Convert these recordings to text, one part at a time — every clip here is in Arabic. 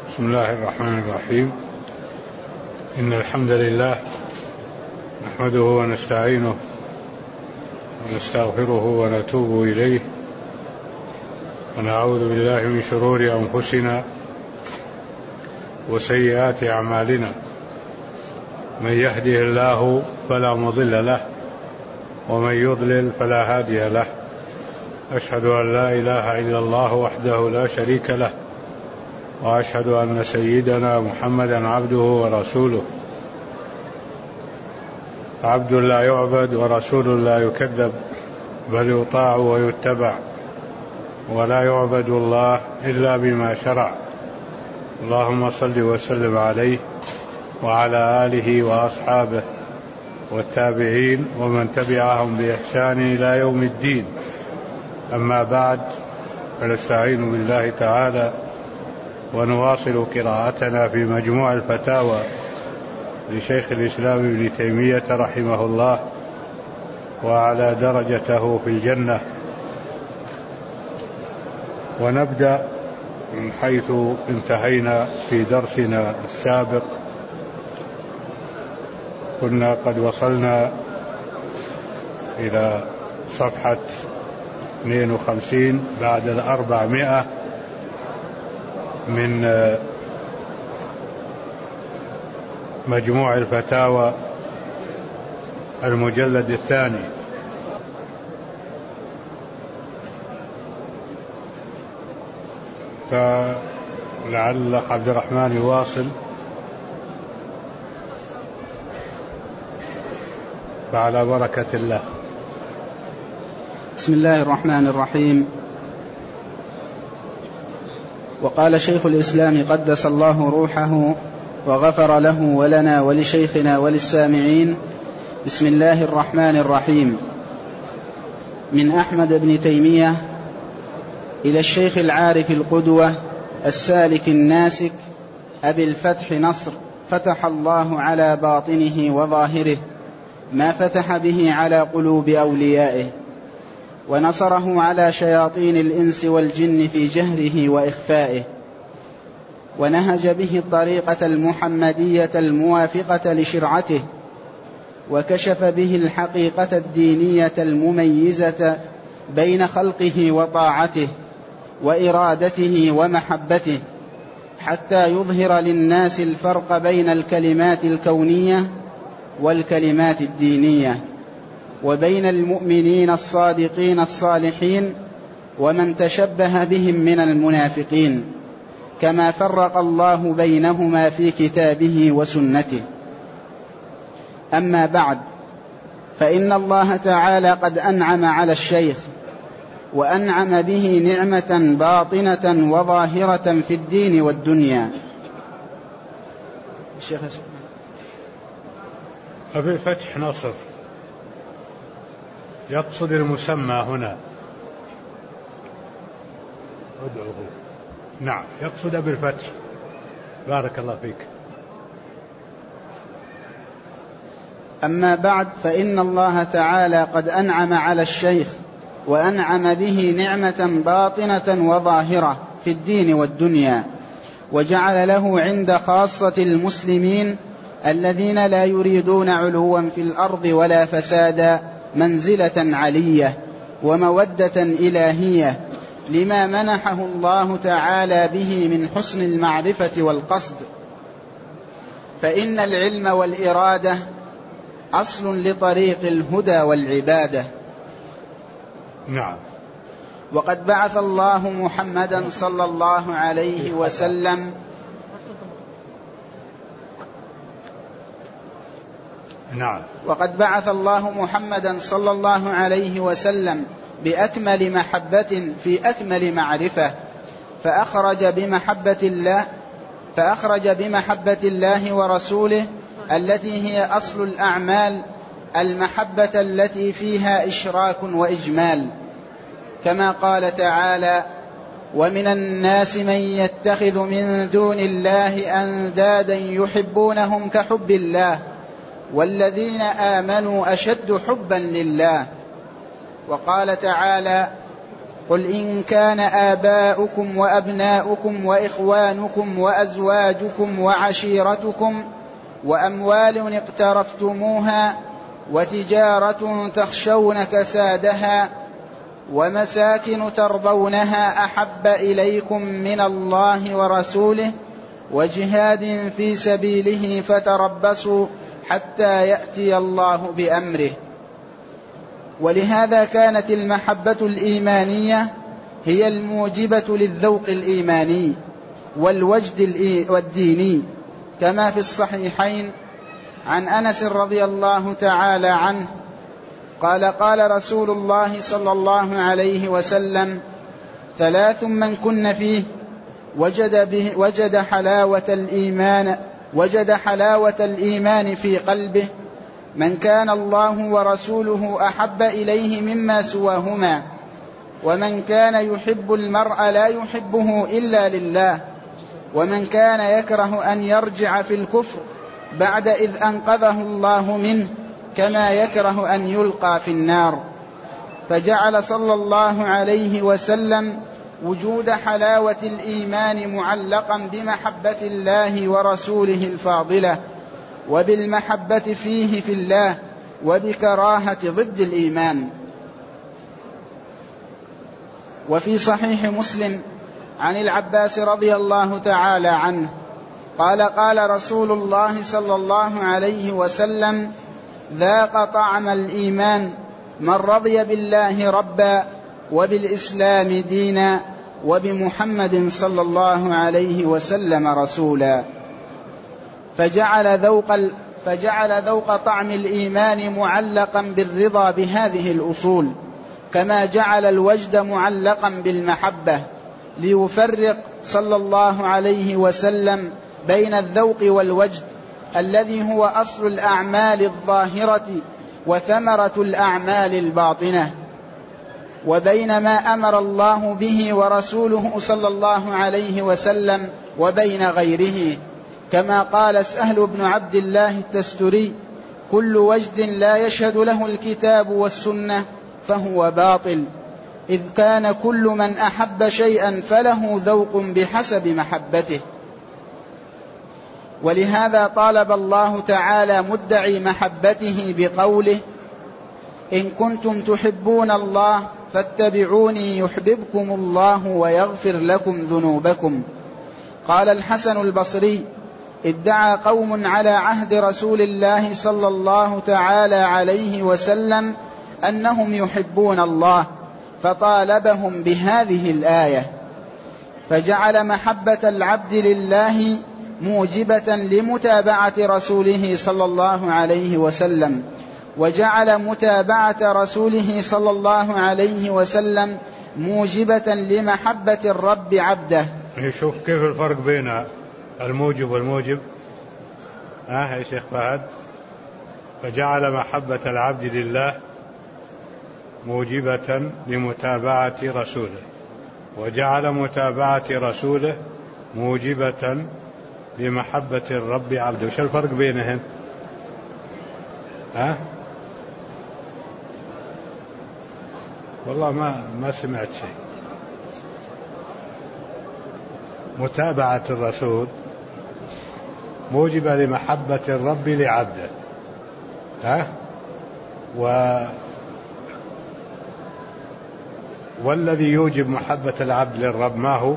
بسم الله الرحمن الرحيم. إن الحمد لله نحمده ونستعينه ونستغفره ونتوب إليه، ونعوذ بالله من شرور أنفسنا وسيئات أعمالنا. من يهده الله فلا مضل له، ومن يضلل فلا هادي له. أشهد أن لا إله إلا الله وحده لا شريك له، وأشهد أن سيدنا محمدا عبده ورسوله، عبد لا يعبد ورسول لا يكذب، بل يطاع ويتبع، ولا يعبد الله إلا بما شرع. اللهم صل وسلم عليه وعلى آله وأصحابه والتابعين ومن تبعهم بإحسان إلى يوم الدين. أما بعد، فنستعين بالله تعالى ونواصل قراءتنا في مجموع الفتاوى لشيخ الإسلام ابن تيمية رحمه الله، وعلى درجته في الجنة. ونبدأ من حيث انتهينا في درسنا السابق. كنا قد وصلنا إلى صفحة 52 بعد 400 من مجموع الفتاوى المجلد الثاني. فلعل عبد الرحمن يواصل. فعلى بركة الله. بسم الله الرحمن الرحيم. وقال شيخ الإسلام قدس الله روحه وغفر له ولنا ولشيخنا وللسامعين: بسم الله الرحمن الرحيم. من أحمد بن تيمية إلى الشيخ العارف القدوة السالك الناسك أبي الفتح نصر، فتح الله على باطنه وظاهره ما فتح به على قلوب أوليائه، ونصره على شياطين الإنس والجن في جهره وإخفائه، ونهج به الطريقة المحمدية الموافقة لشرعته، وكشف به الحقيقة الدينية المميزة بين خلقه وطاعته وإرادته ومحبته، حتى يظهر للناس الفرق بين الكلمات الكونية والكلمات الدينية، وبين المؤمنين الصادقين الصالحين ومن تشبه بهم من المنافقين، كما فرق الله بينهما في كتابه وسنته. أما بعد، فإن الله تعالى قد أنعم على الشيخ، وأنعم به نعمة باطنة وظاهرة في الدين والدنيا. الشيخ أبي الفتح نصر يقصد المسمى هنا، ادعوه. نعم، يقصد أبي الفتح. بارك الله فيك. أما بعد، فإن الله تعالى قد أنعم على الشيخ، وأنعم به نعمة باطنة وظاهرة في الدين والدنيا، وجعل له عند خاصة المسلمين الذين لا يريدون علوا في الأرض ولا فسادا منزلة علية ومودة إلهية، لما منحه الله تعالى به من حسن المعرفة والقصد. فإن العلم والإرادة أصل لطريق الهدى والعبادة. نعم. وقد بعث الله محمدا صلى الله عليه وسلم نعم. وقد بعث الله محمدا صلى الله عليه وسلم بأكمل محبة في أكمل معرفة، فأخرج بمحبة الله ورسوله التي هي أصل الأعمال المحبة التي فيها إشراك وإجمال، كما قال تعالى: ومن الناس من يتخذ من دون الله أندادا يحبونهم كحب الله والذين آمنوا أشد حبا لله. وقال تعالى: قل إن كان آباؤكم وأبناؤكم وإخوانكم وأزواجكم وعشيرتكم وأموال اقترفتموها وتجارة تخشون كسادها ومساكن ترضونها أحب إليكم من الله ورسوله وجهاد في سبيله فتربصوا حتى يأتي الله بأمره. ولهذا كانت المحبة الإيمانية هي الموجبة للذوق الإيماني والوجد والديني، كما في الصحيحين عن أنس رضي الله تعالى عنه قال قال رسول الله صلى الله عليه وسلم: 3 من كن فيه وجد حلاوة الإيمان في قلبه: من كان الله ورسوله أحب إليه مما سواهما، ومن كان يحب المرء لا يحبه إلا لله، ومن كان يكره أن يرجع في الكفر بعد إذ أنقذه الله منه كما يكره أن يلقى في النار. فجعل صلى الله عليه وسلم وجود حلاوة الإيمان معلقا بمحبة الله ورسوله الفاضلة، وبالمحبة فيه في الله، وبكراهة ضد الإيمان. وفي صحيح مسلم عن العباس رضي الله تعالى عنه قال قال رسول الله صلى الله عليه وسلم: ذاق طعم الإيمان من رضي بالله ربا وبالإسلام دينا وبمحمد صلى الله عليه وسلم رسولا. فجعل ذوق طعم الإيمان معلقا بالرضا بهذه الأصول، كما جعل الوجد معلقا بالمحبة، ليفرق صلى الله عليه وسلم بين الذوق والوجد الذي هو أصل الأعمال الظاهرة وثمرة الأعمال الباطنة، وبين ما أمر الله به ورسوله صلى الله عليه وسلم وبين غيره، كما قال سهل بن عبد الله التستري: كل وجد لا يشهد له الكتاب والسنة فهو باطل، إذ كان كل من أحب شيئا فله ذوق بحسب محبته. ولهذا طالب الله تعالى مدعي محبته بقوله: إن كنتم تحبون الله فاتبعوني يحببكم الله ويغفر لكم ذنوبكم. قال الحسن البصري: ادعى قوم على عهد رسول الله صلى الله تعالى عليه وسلم أنهم يحبون الله، فطالبهم بهذه الآية، فجعل محبة العبد لله موجبة لمتابعة رسوله صلى الله عليه وسلم، وجعل متابعة رسوله صلى الله عليه وسلم موجبة لمحبة الرب عبده. شوف كيف الفرق بين الموجب والموجب. يا شيخ فهد: فجعل محبة العبد لله موجبة لمتابعة رسوله، وجعل متابعة رسوله موجبة لمحبة الرب عبده. وش الفرق بينهم؟ والله ما سمعت شيء. متابعة الرسول موجبة لمحبة الرب لعبده، والذي يوجب محبة العبد للرب ما هو؟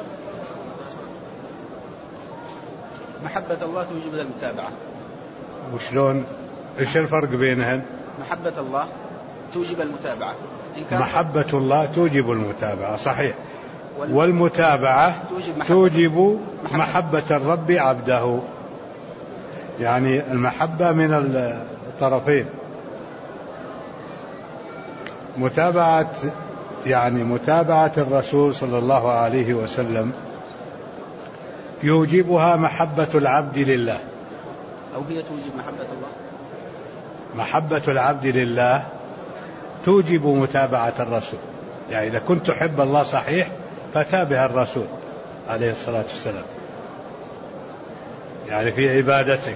محبة الله توجب المتابعة. وشلون؟ ايش الفرق بينهن؟ محبة الله توجب المتابعة. محبة الله توجب المتابعة، صحيح، والمتابعة توجب محبة الرب عبده، يعني المحبة من الطرفين. متابعة الرسول صلى الله عليه وسلم يوجبها محبة العبد لله، أو هي توجب محبة الله. محبة العبد لله توجب متابعة الرسول، يعني إذا كنت تحب الله صحيح فتابع الرسول عليه الصلاة والسلام، يعني في عبادتك.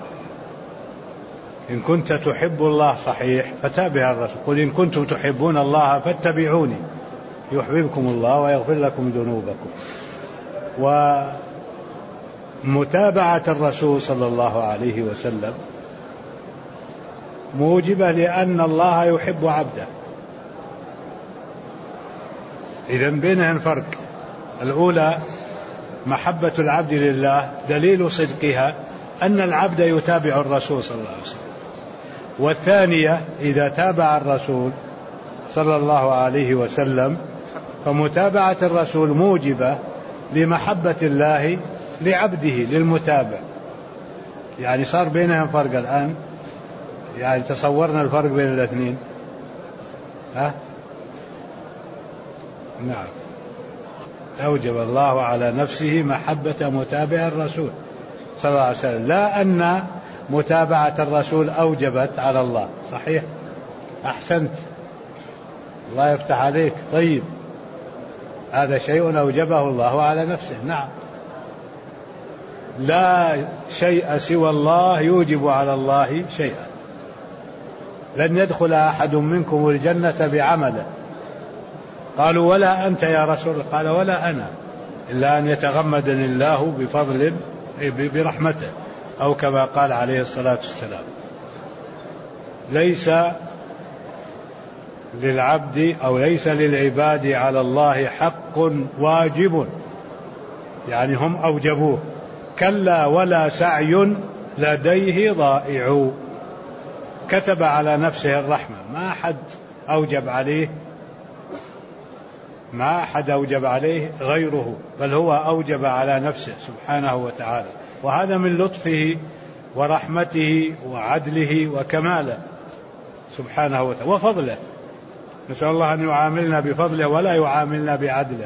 إن كنت تحب الله صحيح فتابع الرسول. قل إن كنتم تحبون الله فاتبعوني يحببكم الله ويغفر لكم ذنوبكم. ومتابعة الرسول صلى الله عليه وسلم موجبة لأن الله يحب عبده. إذن بينهم فرق. الأولى محبة العبد لله دليل صدقها أن العبد يتابع الرسول صلى الله عليه وسلم. والثانية إذا تابع الرسول صلى الله عليه وسلم فمتابعة الرسول موجبة لمحبة الله لعبده للمتابع. يعني صار بينهم فرق الآن. يعني تصورنا الفرق بين الاثنين. نعم. أوجب الله على نفسه محبة متابع الرسول صلى الله عليه وسلم، لا أن متابعة الرسول أوجبت على الله. صحيح، أحسنت، الله يفتح عليك. طيب، هذا شيء أوجبه الله على نفسه. نعم، لا شيء سوى الله يوجب على الله شيئا. لن يدخل أحد منكم الجنة بعمله. قالوا ولا أنت يا رسول الله؟ قال ولا أنا، إلا أن يتغمدني الله بفضل برحمته، أو كما قال عليه الصلاة والسلام. ليس للعبد أو ليس للعباد على الله حق واجب، يعني هم أوجبوه. كلا ولا سعي لديه ضائع. كتب على نفسه الرحمة، ما حد أوجب عليه غيره، بل هو أوجب على نفسه سبحانه وتعالى. وهذا من لطفه ورحمته وعدله وكماله سبحانه وتعالى وفضله. نسأل الله أن يعاملنا بفضله ولا يعاملنا بعدله.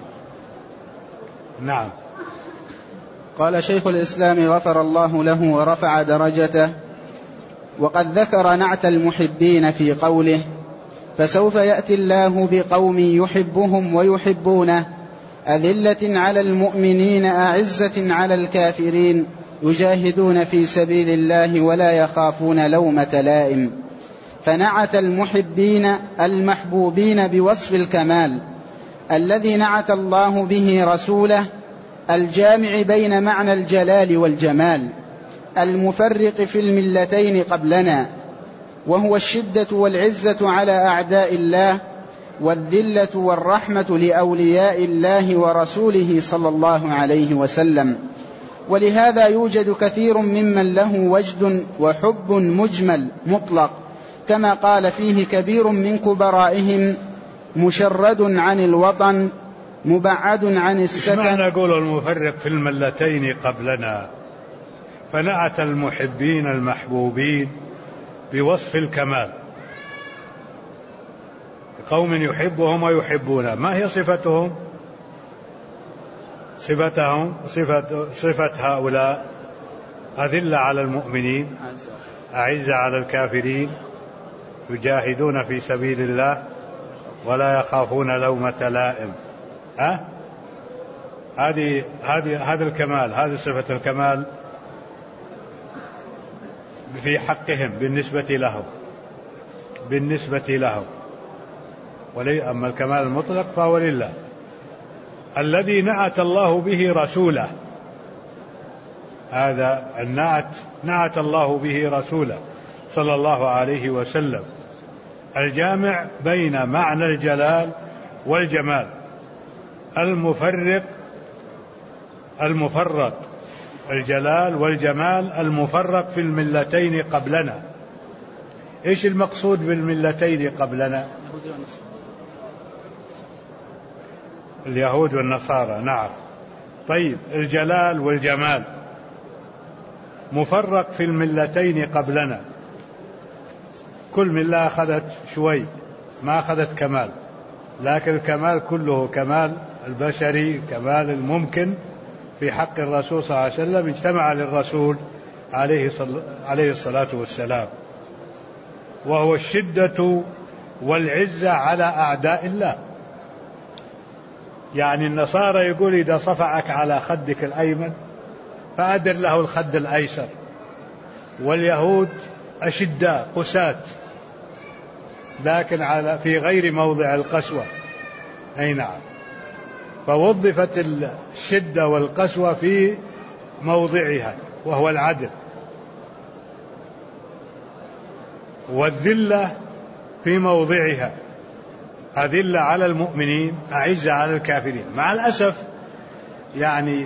نعم. قال شيخ الإسلام غفر الله له ورفع درجته: وقد ذكر نعت المحبين في قوله: فسوف يأتي الله بقوم يحبهم ويحبونه أذلة على المؤمنين أعزة على الكافرين يجاهدون في سبيل الله ولا يخافون لومة لائم. فنعت المحبين المحبوبين بوصف الكمال الذي نعت الله به رسوله، الجامع بين معنى الجلال والجمال، المفرق في الملتين قبلنا، وهو الشدة والعزة على أعداء الله، والذلة والرحمة لأولياء الله ورسوله صلى الله عليه وسلم. ولهذا يوجد كثير ممن له وجد وحب مجمل مطلق، كما قال فيه كبير من كبرائهم: مشرد عن الوطن مبعد عن السكن. معنى نقول المفرق في الملتين قبلنا. فنعت المحبين المحبوبين بوصف الكمال، قوم يحبهم ويحبونه. ما هي صفتهم؟ صفة هؤلاء: أذلة على المؤمنين، أعزة على الكافرين، يجاهدون في سبيل الله ولا يخافون لومة لائم. هذا الكمال، هذه صفة الكمال في حقهم بالنسبة لهم. أما الكمال المطلق فهو لله. الذي نعت الله به رسوله، هذا النعت نعت الله به رسوله صلى الله عليه وسلم، الجامع بين معنى الجلال والجمال، المفرق الجلال والجمال المفرق في الملتين قبلنا. إيش المقصود بالملتين قبلنا؟ اليهود والنصارى. نعم. طيب، الجلال والجمال مفرق في الملتين قبلنا. كل ملة أخذت شوي، ما أخذت كمال، لكن الكمال كله كمال البشري، كمال الممكن في حق الرسول صلى الله عليه وسلم اجتمع للرسول عليه الصلاة والسلام، وهو الشدة والعزة على أعداء الله. يعني النصارى يقول: إذا صفعك على خدك الأيمن فأدر له الخد الأيسر. واليهود أشداء قساة، لكن في غير موضع القسوة، أي نعم. فوظفت الشدة والقسوة في موضعها وهو العدل، والذلة في موضعها، أذلة على المؤمنين أعزة على الكافرين. مع الأسف يعني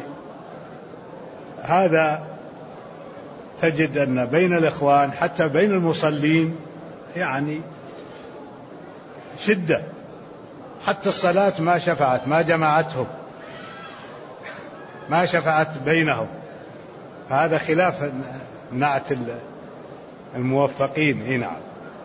هذا تجد أن بين الإخوان حتى بين المصلين يعني شدة، حتى الصلاة ما شفعت، ما جمعتهم، ما شفعت بينهم. هذا خلاف نعت الموفقين. نعم،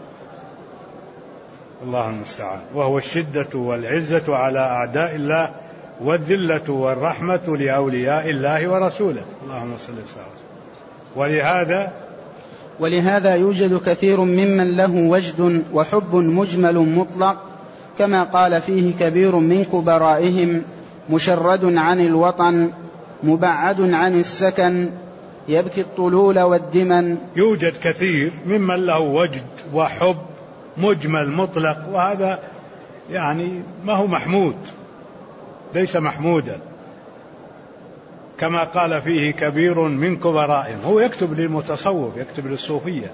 الله المستعان. وهو الشدة والعزة على أعداء الله، والذلة والرحمة لأولياء الله ورسوله. اللهم صل وسلم. ولهذا يوجد كثير ممن له وجد وحب مجمل مطلق، كما قال فيه كبير من كبرائهم: مشرد عن الوطن، مبعد عن السكن، يبكي الطلول والدمن. يوجد كثير ممن له وجد وحب مجمل مطلق، وهذا يعني ما هو محمود، ليس محمودا، كما قال فيه كبير من كبرائهم. هو يكتب للمتصوف، يكتب للصوفية،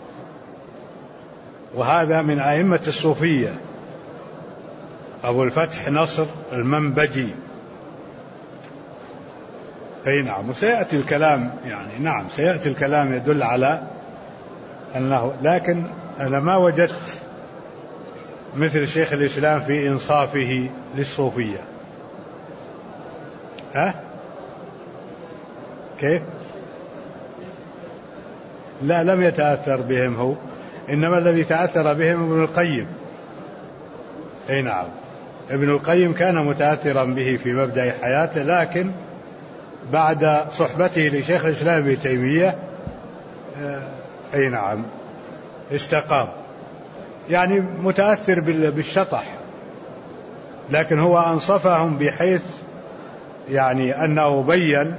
وهذا من أئمة الصوفية، أبو الفتح نصر المنبجي. أي نعم. وسيأتي الكلام يعني نعم سيأتي الكلام يدل على أنه، لكن أنا ما وجدت مثل شيخ الإسلام في إنصافه للصوفية. كيف؟ لا، لم يتأثر بهم هو، إنما الذي تأثر بهم ابن القيم. أي نعم، ابن القيم كان متأثرا به في مبدأ حياته، لكن بعد صحبته لشيخ الإسلام ابن تيمية أي نعم استقام، يعني متأثر بالشطح، لكن هو أنصفهم بحيث يعني أنه بين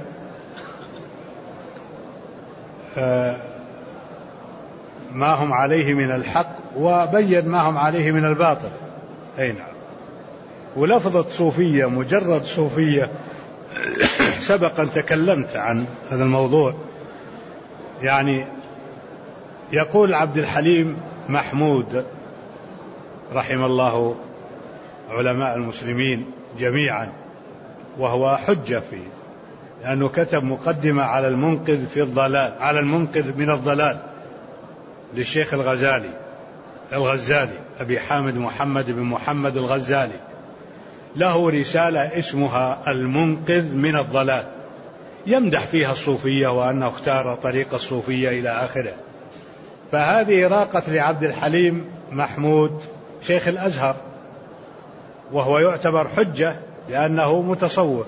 ما هم عليه من الحق، وبين ما هم عليه من الباطل. أي نعم. ولفظة صوفية، مجرد صوفية، سبق أن تكلمت عن هذا الموضوع. يعني يقول عبد الحليم محمود رحم الله علماء المسلمين جميعا، وهو حجة فيه، لأنه كتب مقدمة على المنقذ في الضلال، على المنقذ من الضلال للشيخ الغزالي أبي حامد محمد بن محمد الغزالي، له رسالة اسمها المنقذ من الضلال، يمدح فيها الصوفية وأنه اختار طريق الصوفية إلى آخره. فهذه راقت لعبد الحليم محمود شيخ الأزهر، وهو يعتبر حجة لأنه متصوف.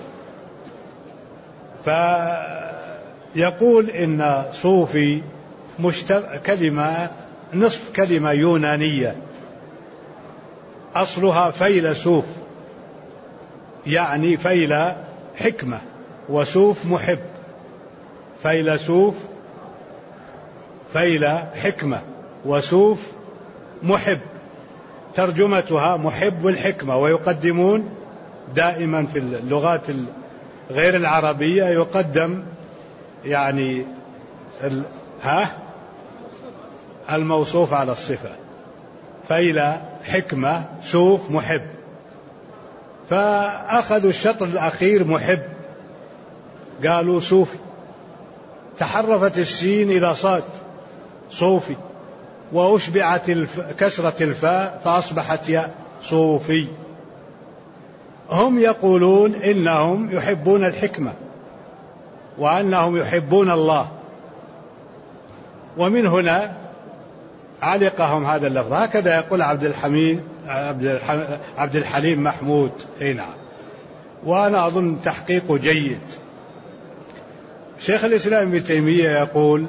فيقول إن صوفي كلمة نصف كلمة يونانية أصلها فيلسوف، يعني فيل حكمة، وسوف محب. فيلسوف فيل حكمة، وسوف محب، ترجمتها محب الحكمة. ويقدمون دائما في اللغات غير العربية يقدم يعني الموصوف على الصفة، فيل حكمة سوف محب. فأخذوا الشطر الأخير محب، قالوا صوفي، تحرفت السين إلى صاد صوفي، وأشبعت كسرة الفاء فأصبحت ياء صوفي. هم يقولون إنهم يحبون الحكمة وأنهم يحبون الله، ومن هنا علقهم هذا اللفظ. هكذا يقول عبد الحليم محمود. اي نعم. وأنا أظن تحقيقه جيد. شيخ الإسلام ابن تيمية يقول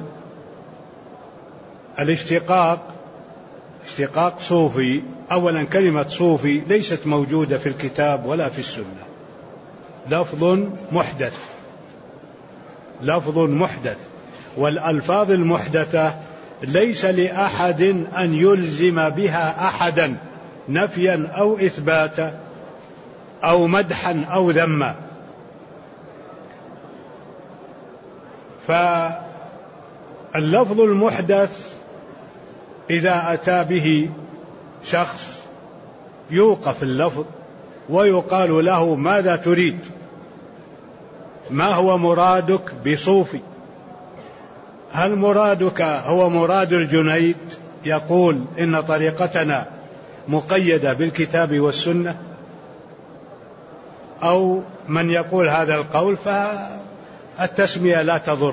الاشتقاق اشتقاق صوفي. أولا كلمة صوفي ليست موجودة في الكتاب ولا في السنة، لفظ محدث، والألفاظ المحدثة ليس لأحد أن يلزم بها أحدا نفيا أو إثباتا، أو مدحا أو ذما. فاللفظ المحدث إذا أتى به شخص يوقف اللفظ ويقال له: ماذا تريد؟ ما هو مرادك بصوفي؟ هل مرادك هو مراد الجنيد يقول إن طريقتنا مقيدة بالكتاب والسنة، أو من يقول هذا القول؟ فالتسمية لا تضر،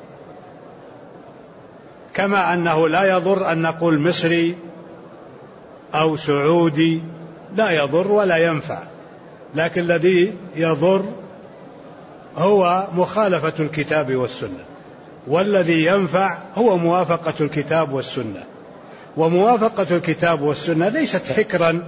كما أنه لا يضر أن نقول مصري أو سعودي، لا يضر ولا ينفع، لكن الذي يضر هو مخالفة الكتاب والسنة، والذي ينفع هو موافقة الكتاب والسنة. وموافقة الكتاب والسنة ليست حكرا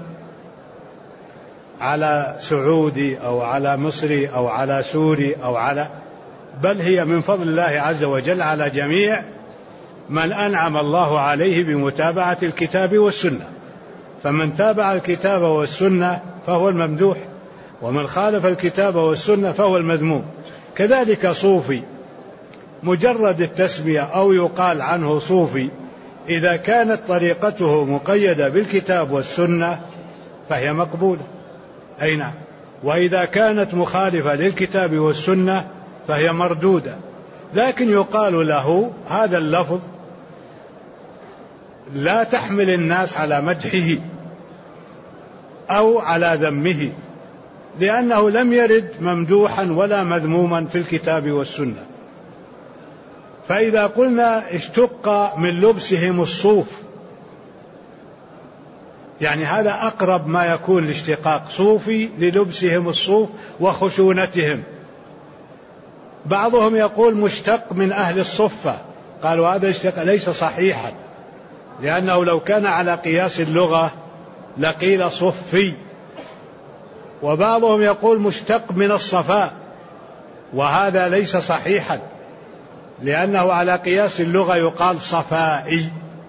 على سعودي أو على مصري أو على سوري بل هي من فضل الله عز وجل على جميع من أنعم الله عليه بمتابعة الكتاب والسنة. فمن تابع الكتاب والسنة فهو الممدوح، ومن خالف الكتاب والسنة فهو المذموم. كذلك صوفي، مجرد التسمية أو يقال عنه صوفي إذا كانت طريقته مقيدة بالكتاب والسنة فهي مقبولة، أي نعم، وإذا كانت مخالفة للكتاب والسنة فهي مردودة. لكن يقال له هذا اللفظ لا تحمل الناس على مدحه أو على ذمه، لأنه لم يرد ممدوحا ولا مذموما في الكتاب والسنة. فإذا قلنا اشتق من لبسهم الصوف، يعني هذا أقرب ما يكون الاشتقاق، صوفي للبسهم الصوف وخشونتهم. بعضهم يقول مشتق من أهل الصفة، قالوا هذا الاشتقاق ليس صحيحا، لأنه لو كان على قياس اللغة لقيل صفي. وبعضهم يقول مشتق من الصفاء، وهذا ليس صحيحا، لأنه على قياس اللغة يقال صفائي.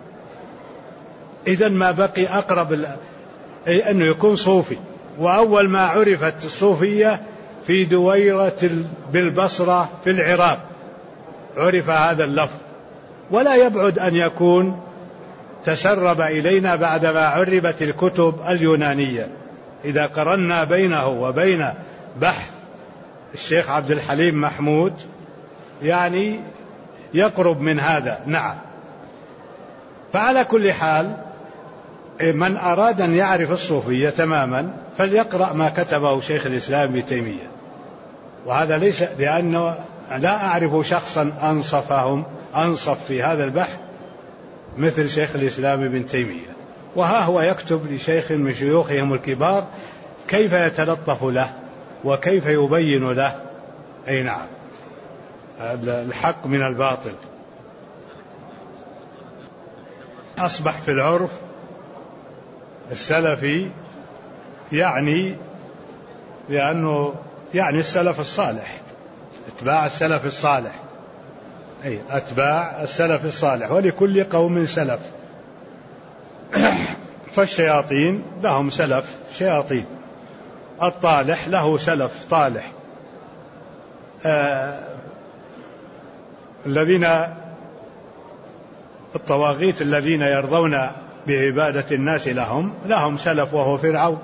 إذن ما بقي أقرب أنه يكون صوفي. وأول ما عرفت الصوفية في دويرة بالبصرة في العراق عرف هذا اللفظ، ولا يبعد أن يكون تسرب إلينا بعدما عربت الكتب اليونانية. إذا قرنا بينه وبين بحث الشيخ عبد الحليم محمود يعني يقرب من هذا. نعم. فعلى كل حال من أراد أن يعرف الصوفية تماما فليقرأ ما كتبه شيخ الإسلام ابن تيمية، وهذا ليس لأنه لا أعرف شخصا أنصف في هذا البحث مثل شيخ الإسلام ابن تيمية. وها هو يكتب لشيخ من شيوخهم الكبار كيف يتلطف له وكيف يبين له، أي نعم، الحق من الباطل. أصبح في العرف السلفي يعني لأنه يعني السلف الصالح، اتباع السلف الصالح، أي أتباع السلف الصالح، ولكل قوم سلف. فالشياطين لهم سلف شياطين، الطالح له سلف طالح، الطواغيت الذين يرضون بعبادة الناس لهم سلف وهو فرعون.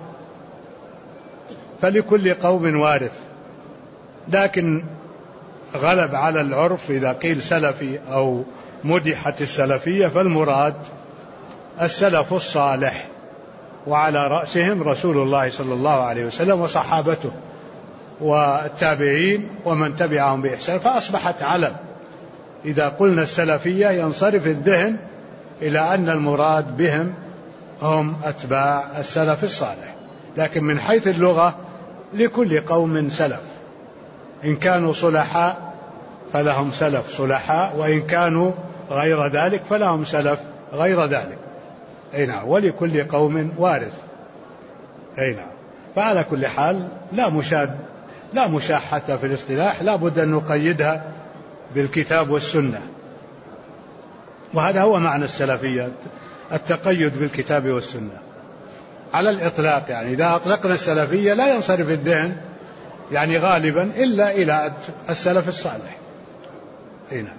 فلكل قوم وارث، لكن غلب على العرف إذا قيل سلفي أو مدحت السلفية فالمراد السلف الصالح، وعلى رأسهم رسول الله صلى الله عليه وسلم وصحابته والتابعين ومن تبعهم بإحسان، فأصبحت علم. إذا قلنا السلفية ينصرف الذهن إلى أن المراد بهم هم أتباع السلف الصالح، لكن من حيث اللغة لكل قوم سلف، إن كانوا صلحاء فلهم سلف صلحاء، وإن كانوا غير ذلك فلهم سلف غير ذلك، أي نعم، ولكل قوم وارث، أي نعم. فعلى كل حال لا مشاحة في الاصطلاح، لا بد أن نقيدها بالكتاب والسنة، وهذا هو معنى السلفية، التقيد بالكتاب والسنة. على الإطلاق. يعني إذا أطلقنا السلفية لا ينصرف الذهن يعني غالبا إلا إلى السلف الصالح. هنا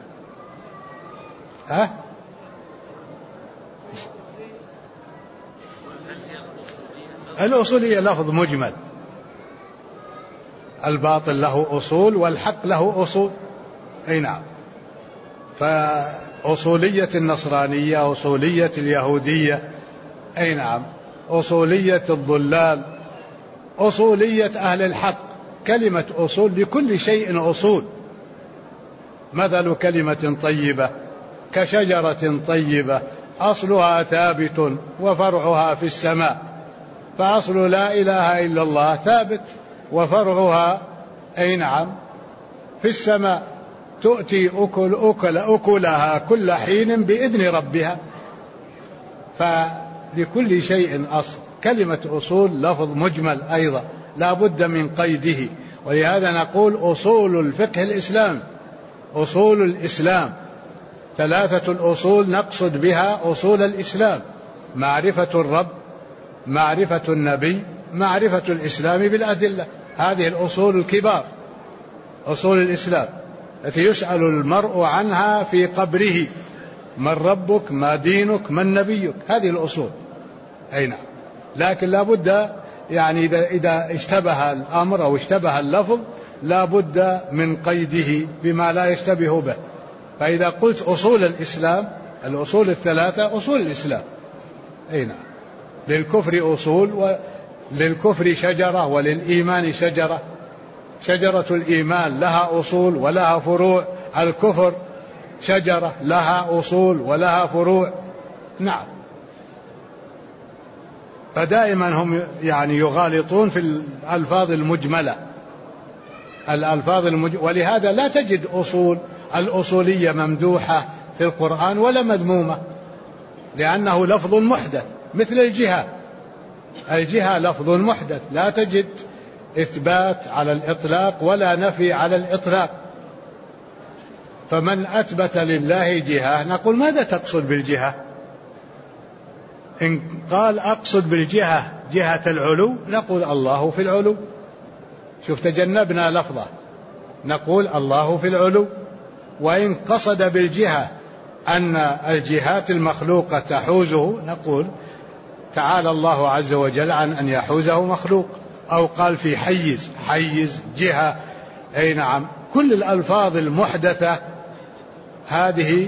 الأصولية لفظ مجمل، الباطل له أصول والحق له أصول. أي نعم. فأصولية النصرانية، أصولية اليهودية، أي نعم، أصولية الضلال، أصولية أهل الحق. كلمة أصول لكل شيء أصول. مثل كلمة طيبة كشجرة طيبة أصلها ثابت وفرعها في السماء. فأصل لا إله إلا الله ثابت وفرعها أي نعم في السماء، تؤتي أكلها كل حين بإذن ربها. فلكل شيء أصل. كلمة أصول لفظ مجمل أيضا لا بد من قيده، ولهذا نقول أصول الفقه الإسلام، أصول الإسلام 3 الأصول نقصد بها أصول الإسلام: معرفة الرب، معرفة النبي، معرفة الإسلام بالأدلة. هذه الأصول الكبار، أصول الإسلام التي يسأل المرء عنها في قبره: من ربك، ما دينك، من نبيك. هذه الأصول. أي نعم. لكن لا بد يعني إذا اشتبه الأمر أو اشتبه اللفظ لا بد من قيده بما لا يشتبه به. فإذا قلت أصول الإسلام، الأصول 3 أصول الإسلام. أي نعم. للكفر أصول، وللكفر شجرة، وللإيمان شجرة. شجرة الإيمان لها أصول ولها فروع، الكفر شجرة لها أصول ولها فروع. نعم. فدائما هم يعني يغالطون في الألفاظ المجملة، ولهذا لا تجد الأصولية ممدوحة في القرآن ولا مذمومة، لأنه لفظ محدث. مثل الجهة لفظ محدث، لا تجد إثبات على الإطلاق ولا نفي على الإطلاق. فمن أثبت لله جهة نقول: ماذا تقصد بالجهة؟ إن قال: أقصد بالجهة جهة العلو، نقول: الله في العلو. شوف، تجنبنا لفظة، نقول: الله في العلو. وإن قصد بالجهة أن الجهات المخلوقة تحوزه، نقول: تعالى الله عز وجل عن أن يحوزه مخلوق. أو قال في حيز جهة. أي نعم. كل الألفاظ المحدثة هذه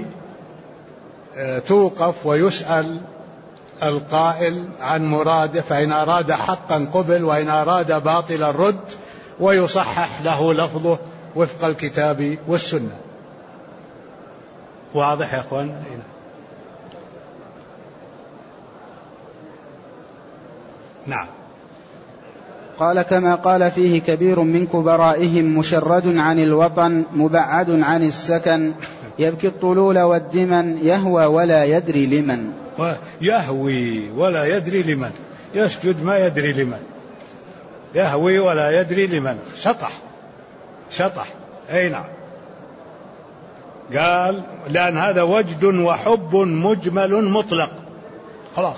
توقف ويسأل القائل عن مراده، فإن أراد حقا قبل، وإن أراد باطلا رد، ويصحح له لفظه وفق الكتاب والسنة. واضح يا أخوان؟ نعم. قال: كما قال فيه كبير من كبرائهم: مشرد عن الوطن، مبعد عن السكن، يبكي الطلول والدمن، يهوى ولا يدري لمن. يهوي ولا يدري لمن، يسجد ما يدري لمن، يهوي ولا يدري لمن. شطح. أي نعم. قال: لأن هذا وجد وحب مجمل مطلق. خلاص،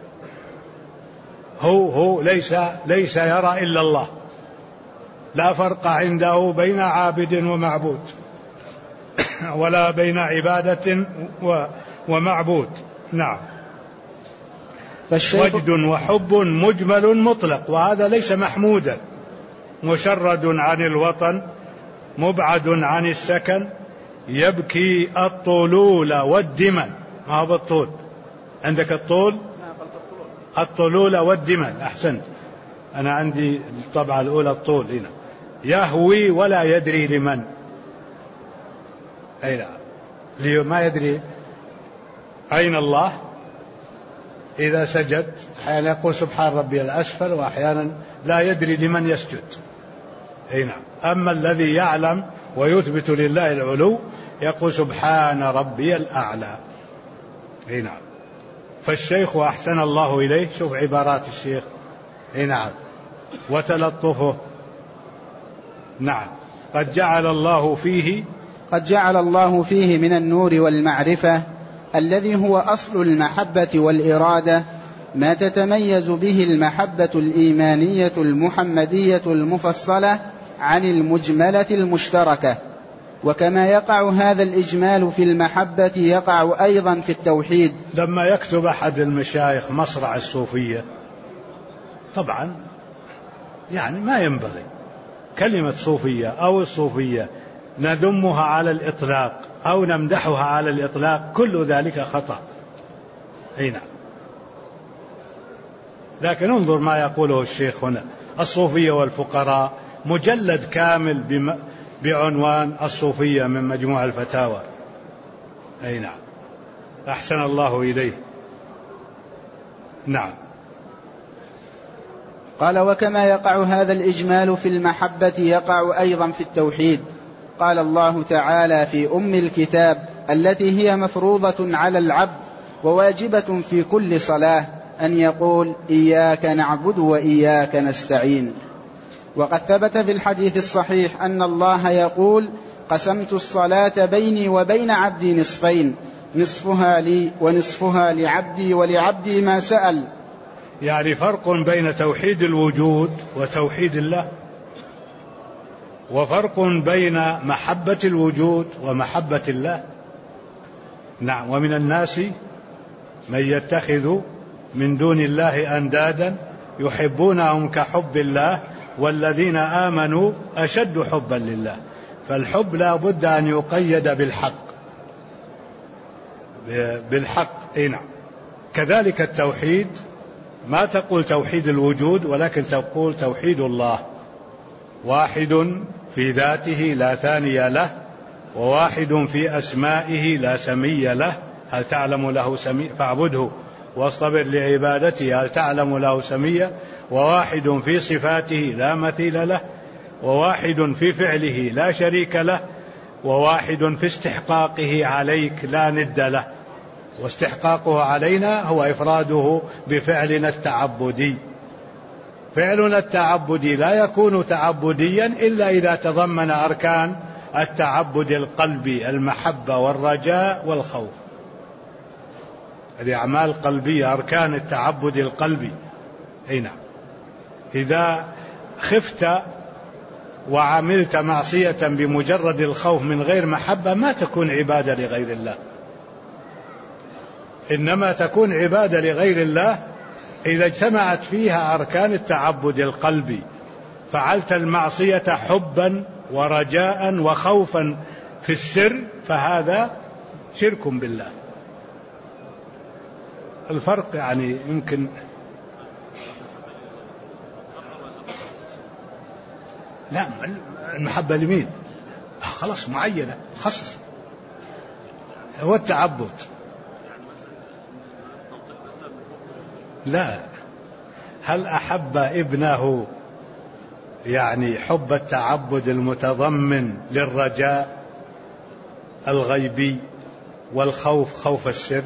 هو ليس يرى إلا الله، لا فرق عنده بين عابد ومعبود، ولا بين عبادة ومعبود. نعم. وجد وحب مجمل مطلق، وهذا ليس محمودا. مشرد عن الوطن، مبعد عن السكن، يبكي الطلول والدمن. ما هو الطول؟ عندك الطلول والدمن. أحسنت. أنا عندي الطبعة الأولى الطول هنا. يهوي ولا يدري لمن. أي لا، ما يدري أين الله. إذا سجد أحيانا يقول: سبحان ربي الأسفل، وأحيانا لا يدري لمن يسجد. أي نعم. أما الذي يعلم ويثبت لله العلو يقول: سبحان ربي الأعلى. أي نعم. فالشيخ أحسن الله إليه، شوف عبارات الشيخ. أي نعم. وتلطفه. نعم. قد جعل الله فيه من النور والمعرفة الذي هو أصل المحبة والإرادة ما تتميز به المحبة الإيمانية المحمدية المفصلة عن المجملة المشتركة. وكما يقع هذا الإجمال في المحبة يقع أيضا في التوحيد. لما يكتب أحد المشايخ مصرع الصوفية طبعا يعني ما ينبغي كلمة صوفية أو الصوفية نذمها على الإطلاق أو نمدحها على الإطلاق، كل ذلك خطأ. نعم. لكن انظر ما يقوله الشيخ هنا: الصوفية والفقراء، مجلد كامل بعنوان الصوفية من مجموع الفتاوى. أي نعم، أحسن الله إليه. نعم. قال: وكما يقع هذا الإجمال في المحبة يقع أيضا في التوحيد. قال الله تعالى في أم الكتاب التي هي مفروضة على العبد وواجبة في كل صلاة أن يقول: إياك نعبد وإياك نستعين. وقد ثبت في الحديث الصحيح أن الله يقول: قسمت الصلاة بيني وبين عبدي نصفين، نصفها لي ونصفها لعبدي ولعبدي ما سأل. يعني فرق بين توحيد الوجود وتوحيد الله، وفرق بين محبة الوجود ومحبة الله. نعم. ومن الناس من يتخذ من دون الله أندادا يحبونهم كحب الله والذين آمنوا أشد حبا لله. فالحب لا بد أن يقيد بالحق. نعم. كذلك التوحيد، ما تقول توحيد الوجود ولكن تقول توحيد الله، واحد في ذاته لا ثاني له، وواحد في أسمائه لا سمي له. هل تعلم له سمي؟ فاعبده واصطبر لعبادته. هل تعلم له سميا؟ وواحد في صفاته لا مثيل له، وواحد في فعله لا شريك له، وواحد في استحقاقه عليك لا ند له. واستحقاقه علينا هو إفراده بفعلنا التعبدي. فعلنا التعبدي لا يكون تعبديا إلا إذا تضمن أركان التعبد القلبي: المحبة والرجاء والخوف. هذه أعمال قلبية، أركان التعبد القلبي. نعم. إذا خفت وعملت معصية بمجرد الخوف من غير محبة ما تكون عبادة لغير الله، إنما تكون عبادة لغير الله إذا اجتمعت فيها أركان التعبد القلبي. فعلت المعصية حبا ورجاء وخوفا في السر فهذا شرك بالله. الفرق يعني يمكن لا، المحبة لمين؟ خلاص معينة، خصص، هو التعبد. لا، هل أحب ابنه يعني حب التعبد المتضمن للرجاء الغيبي والخوف خوف السر؟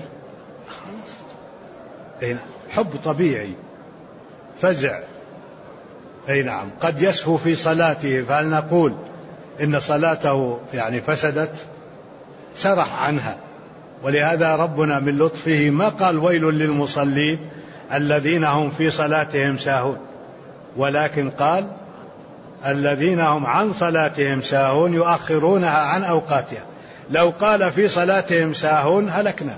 خلاص، حب طبيعي، فزع. أي نعم. قد يسهو في صلاته، فهل نقول إن صلاته يعني فسدت؟ سرح عنها. ولهذا ربنا من لطفه ما قال ويل للمصلين الذين هم في صلاتهم ساهون، ولكن قال الذين هم عن صلاتهم ساهون يؤخرونها عن أوقاتها. لو قال في صلاتهم ساهون هلكنا.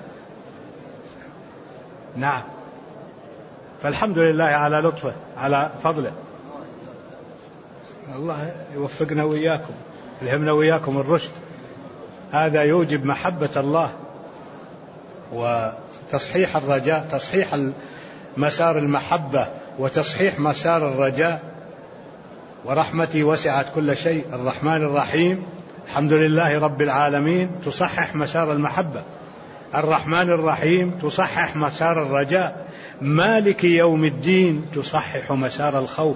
نعم. فالحمد لله على لطفه، على فضله. الله يوفقنا وإياكم، يلهمنا وإياكم الرشد. هذا يوجب محبة الله وتصحيح الرجاء، تصحيح مسار المحبة وتصحيح مسار الرجاء. ورحمتي وسعت كل شيء. الرحمن الرحيم، الحمد لله رب العالمين، تصحح مسار المحبة. الرحمن الرحيم تصحح مسار الرجاء. مالك يوم الدين تصحح مسار الخوف.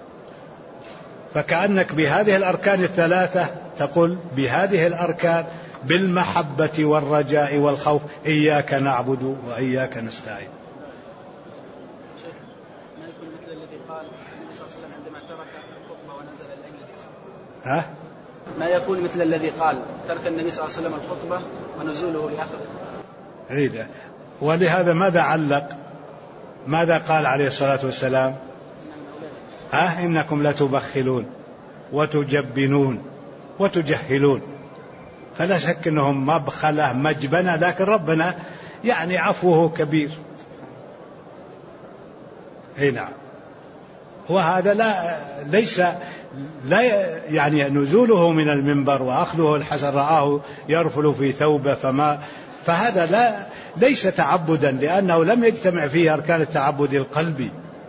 فكأنك بهذه الأركان الثلاثة تقول بهذه الأركان بالمحبة والرجاء والخوف: إياك نعبد وإياك نستعين. ما يكون مثل الذي قال النبي صلى الله عليه وسلم عندما ترك الخطبة ونزل لأجل الإسلام؟ ما يكون مثل الذي قال ترك النبي صلى الله عليه وسلم الخطبة ونزوله لآخر. ولهذا ماذا علق؟ ماذا قال عليه الصلاة والسلام؟ إنكم لتبخلون وتجبنون وتجهلون. فلا شك أنهم مبخلة مجبنة، لكن ربنا يعني عفوه كبير. نعم. وهذا لا يعني نزوله من المنبر وأخذه الحسن رآه يرفل في ثوبه فهذا ليس تعبدا، لأنه لم يجتمع فيه أركان التعبد القلبي.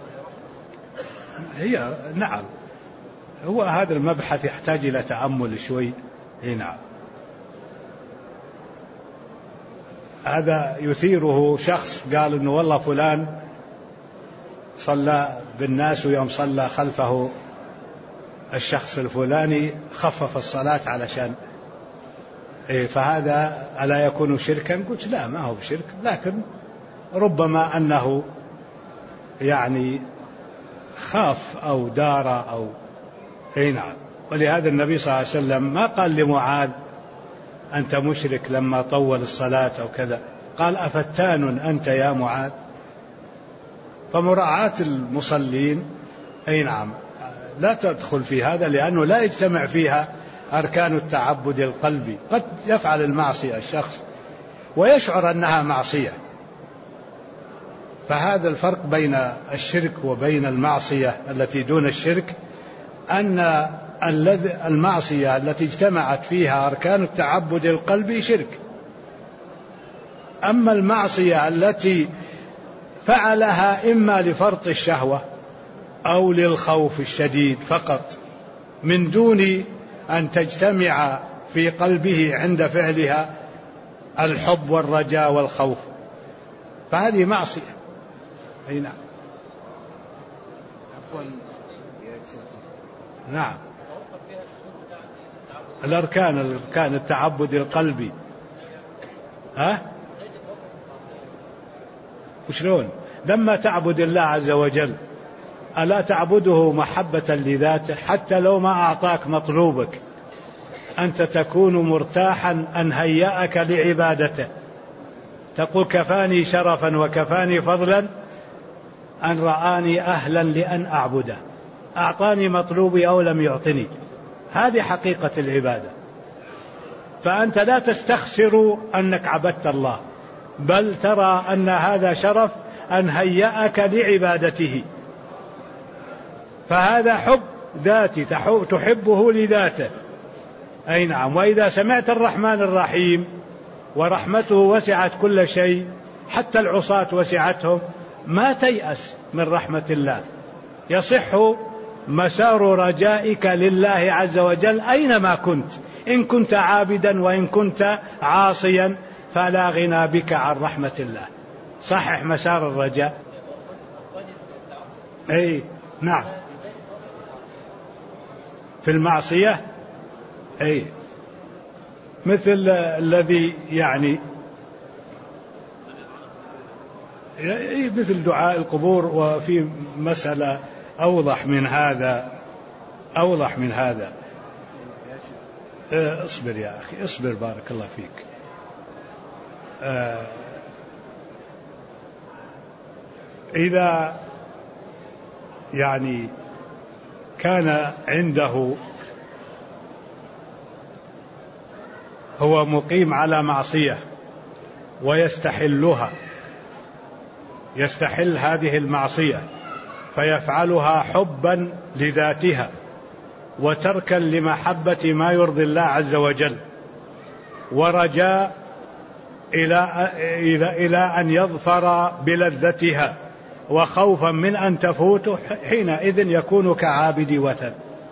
نعم، هو هذا المبحث يحتاج إلى تأمل شوي. نعم. هذا يثيره شخص قال إنه والله فلان صلى بالناس، ويوم صلى خلفه الشخص الفلاني خفف الصلاة علشان فهذا ألا يكون شركا؟ قلت لا، ما هو بشرك، لكن ربما أنه يعني خاف أو دار أو نعم. ولهذا النبي صلى الله عليه وسلم ما قال لمعاذ أنت مشرك لما طول الصلاة أو كذا، قال أفتان أنت يا معاذ. فمراعاة المصلين نعم لا تدخل في هذا، لأنه لا يجتمع فيها أركان التعبد القلبي. قد يفعل المعصية الشخص ويشعر أنها معصية، فهذا الفرق بين الشرك وبين المعصية التي دون الشرك، أن المعصية التي اجتمعت فيها أركان التعبد القلبي شرك. أما المعصية التي فعلها إما لفرط الشهوة أو للخوف الشديد فقط، من دون أن تجتمع في قلبه عند فعلها الحب والرجاء والخوف، فهذه معصية. نعم. نعم. الأركان التعبد القلبي وشلون لما تعبد الله عز وجل ألا تعبده محبة لذاته؟ حتى لو ما أعطاك مطلوبك أنت تكون مرتاحا أن هيأك لعبادته. تقول كفاني شرفا وكفاني فضلا أن رآني أهلا لأن أعبده، أعطاني مطلوبي أو لم يعطني. هذه حقيقة العبادة. فأنت لا تستخسر أنك عبدت الله، بل ترى أن هذا شرف أن هيأك لعبادته. فهذا حب ذاتي تحبه لذاته. نعم. وإذا سمعت الرحمن الرحيم ورحمته وسعت كل شيء، حتى العصاة وسعتهم، ما تيأس من رحمة الله. يصح مسار رجائك لله عز وجل أينما كنت، إن كنت عابدا وإن كنت عاصيا، فلا غنى بك عن رحمة الله. صحح مسار الرجاء. نعم. في المعصية مثل الذي يعني مثل دعاء القبور. وفي مسألة أوضح من هذا. اصبر يا أخي، اصبر، بارك الله فيك. إذا يعني كان عنده هو مقيم على معصية ويستحل هذه المعصية، فيفعلها حبا لذاتها وتركا لمحبة ما يرضي الله عز وجل، ورجاء إلى أن يظفر بلذتها، وخوفا من أن تفوته، حينئذ يكون كعابد وثن.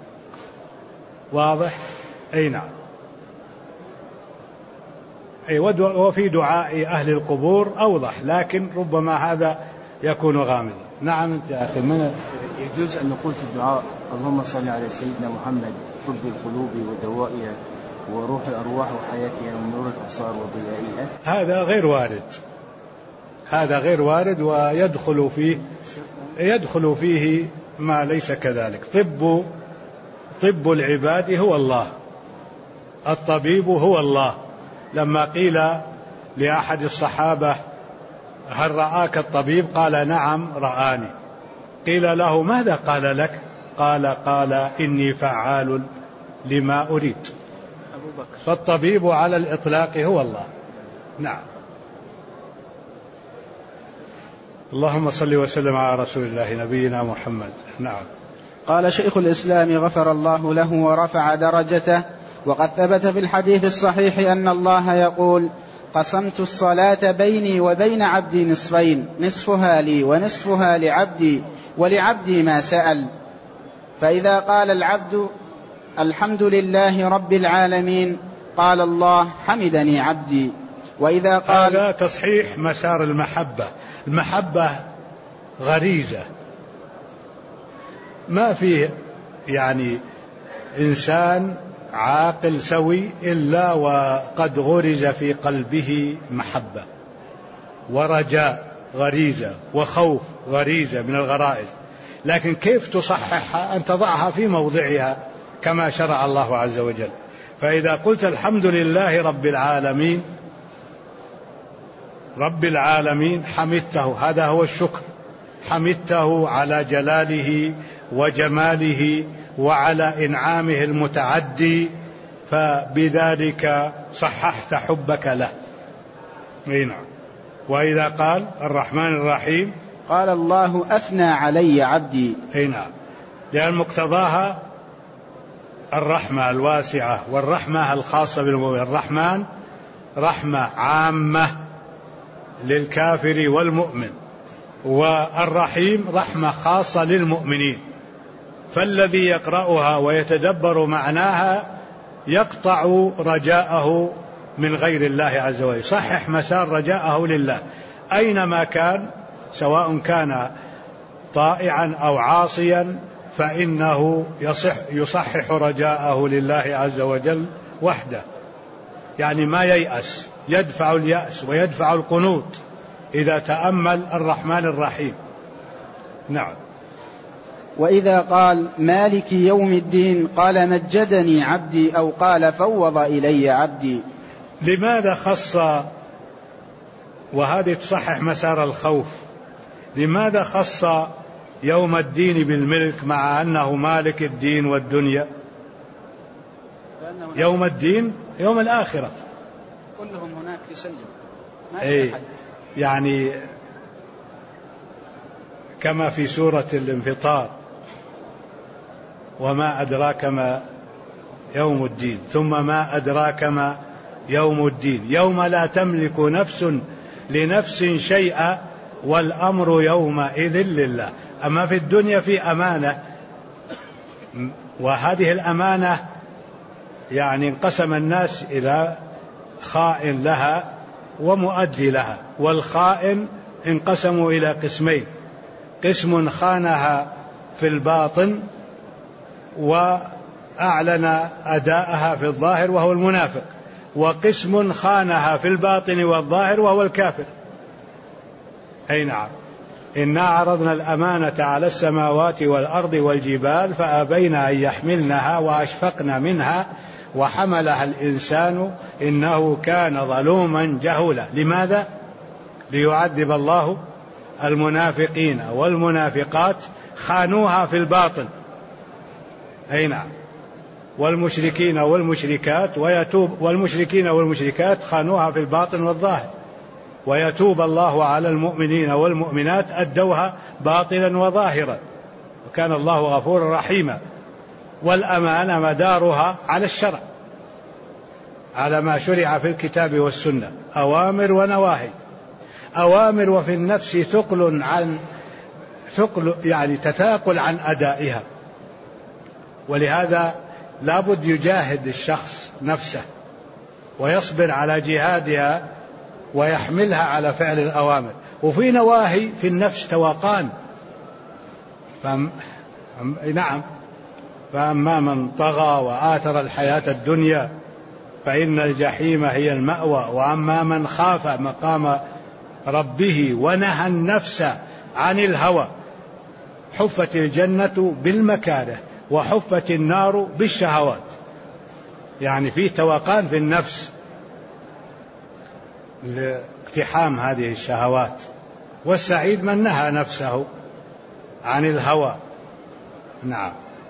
واضح؟ نعم. وفي دعاء أهل القبور أوضح، لكن ربما هذا يكون غامضا. نعم. أنت يا أخي يجوز أن نقول في الدعاء اللهم صل على سيدنا محمد طب القلوب ودوائها وروح الأرواح وحياتها ونور الأبصار وضيائها؟ هذا غير وارد ويدخل فيه ما ليس كذلك. طب العباد هو الله، الطبيب هو الله. لما قيل لأحد الصحابة هل رآك الطبيب؟ قال نعم رآني. قيل له ماذا قال لك؟ قال إني فعال لما أريد. فالطبيب على الإطلاق هو الله. نعم. اللهم صل وسلم على رسول الله نبينا محمد. نعم. قال شيخ الإسلام غفر الله له ورفع درجته: وقد ثبت في الحديث الصحيح أن الله يقول: قسمت الصلاة بيني وبين عبدي نصفين، نصفها لي ونصفها لعبدي، ولعبدي ما سأل. فإذا قال العبد الحمد لله رب العالمين قال الله حمدني عبدي. وإذا قال هذا تصحيح مسار المحبة. المحبة غريزة، ما فيه يعني إنسان عاقل سوي إلا وقد غرز في قلبه محبة ورجاء غريزة وخوف غريزة من الغرائز، لكن كيف تصححها؟ أن تضعها في موضعها كما شرع الله عز وجل. فإذا قلت الحمد لله رب العالمين، رب العالمين حمدته، هذا هو الشكر، حمدته على جلاله وجماله وعلى إنعامه المتعدي، فبذلك صححت حبك له. نعم. وإذا قال الرحمن الرحيم قال الله أثنى علي عبدي. نعم، لأن مقتضاها الرحمة الواسعة والرحمة الخاصة بالمؤمن. الرحمن رحمة عامة للكافر والمؤمن، والرحيم رحمة خاصة للمؤمنين، فالذي يقرأها ويتدبر معناها يقطع رجاءه من غير الله عز وجل. صحح مسار رجاءه لله أينما كان، سواء كان طائعا أو عاصيا، فإنه يصحح رجاءه لله عز وجل وحده. يعني ما ييأس، يدفع اليأس ويدفع القنوط إذا تأمل الرحمن الرحيم. نعم. وإذا قال مالك يوم الدين قال مجدني عبدي، أو قال فوض إلي عبدي. لماذا خص، وهذه تصحح مسار الخوف، لماذا خص يوم الدين بالملك مع أنه مالك الدين والدنيا؟ يوم الدين يوم الآخرة، كلهم هناك يسلم، ما في حد. يعني كما في سورة الانفطار: وما أدراك ما يوم الدين، ثم ما أدراك ما يوم الدين، يوم لا تملك نفس لنفس شيئا والأمر يومئذ لله. أما في الدنيا في أمانة، وهذه الأمانة يعني انقسم الناس إلى خائن لها ومؤدي لها، والخائن انقسموا إلى قسمين: قسم خانها في الباطن وأعلن أداءها في الظاهر وهو المنافق، وقسم خانها في الباطن والظاهر وهو الكافر. أي نعم. إنا عرضنا الأمانة على السماوات والأرض والجبال فأبين أن يحملنها وأشفقن منها وحملها الإنسان إنه كان ظلوما جهولا. لماذا؟ ليعذب الله المنافقين والمنافقات خانوها في الباطن، أي نعم، والمشركين والمشركات، والمشركين والمشركات خانوها في الباطن والظاهر، ويتوب الله على المؤمنين والمؤمنات أدوها باطنا وظاهرا، وكان الله غفورا رحيما. والأمانة مدارها على الشرع، على ما شرع في الكتاب والسنة، أوامر ونواهي. أوامر وفي النفس ثقل يعني تثاقل عن أدائها، ولهذا لا بد يجاهد الشخص نفسه ويصبر على جهادها ويحملها على فعل الأوامر. وفي نواهي في النفس تواقان، نعم. فأما من طغى وآثر الحياة الدنيا فإن الجحيم هي المأوى، وأما من خاف مقام ربه ونهى النفس عن الهوى حفت الجنة بالمكاره وحفت النار بالشهوات. يعني فيه تواقان في النفس لاقتحام هذه الشهوات. والسعيد من نهى نفسه عن الهوى. نعم.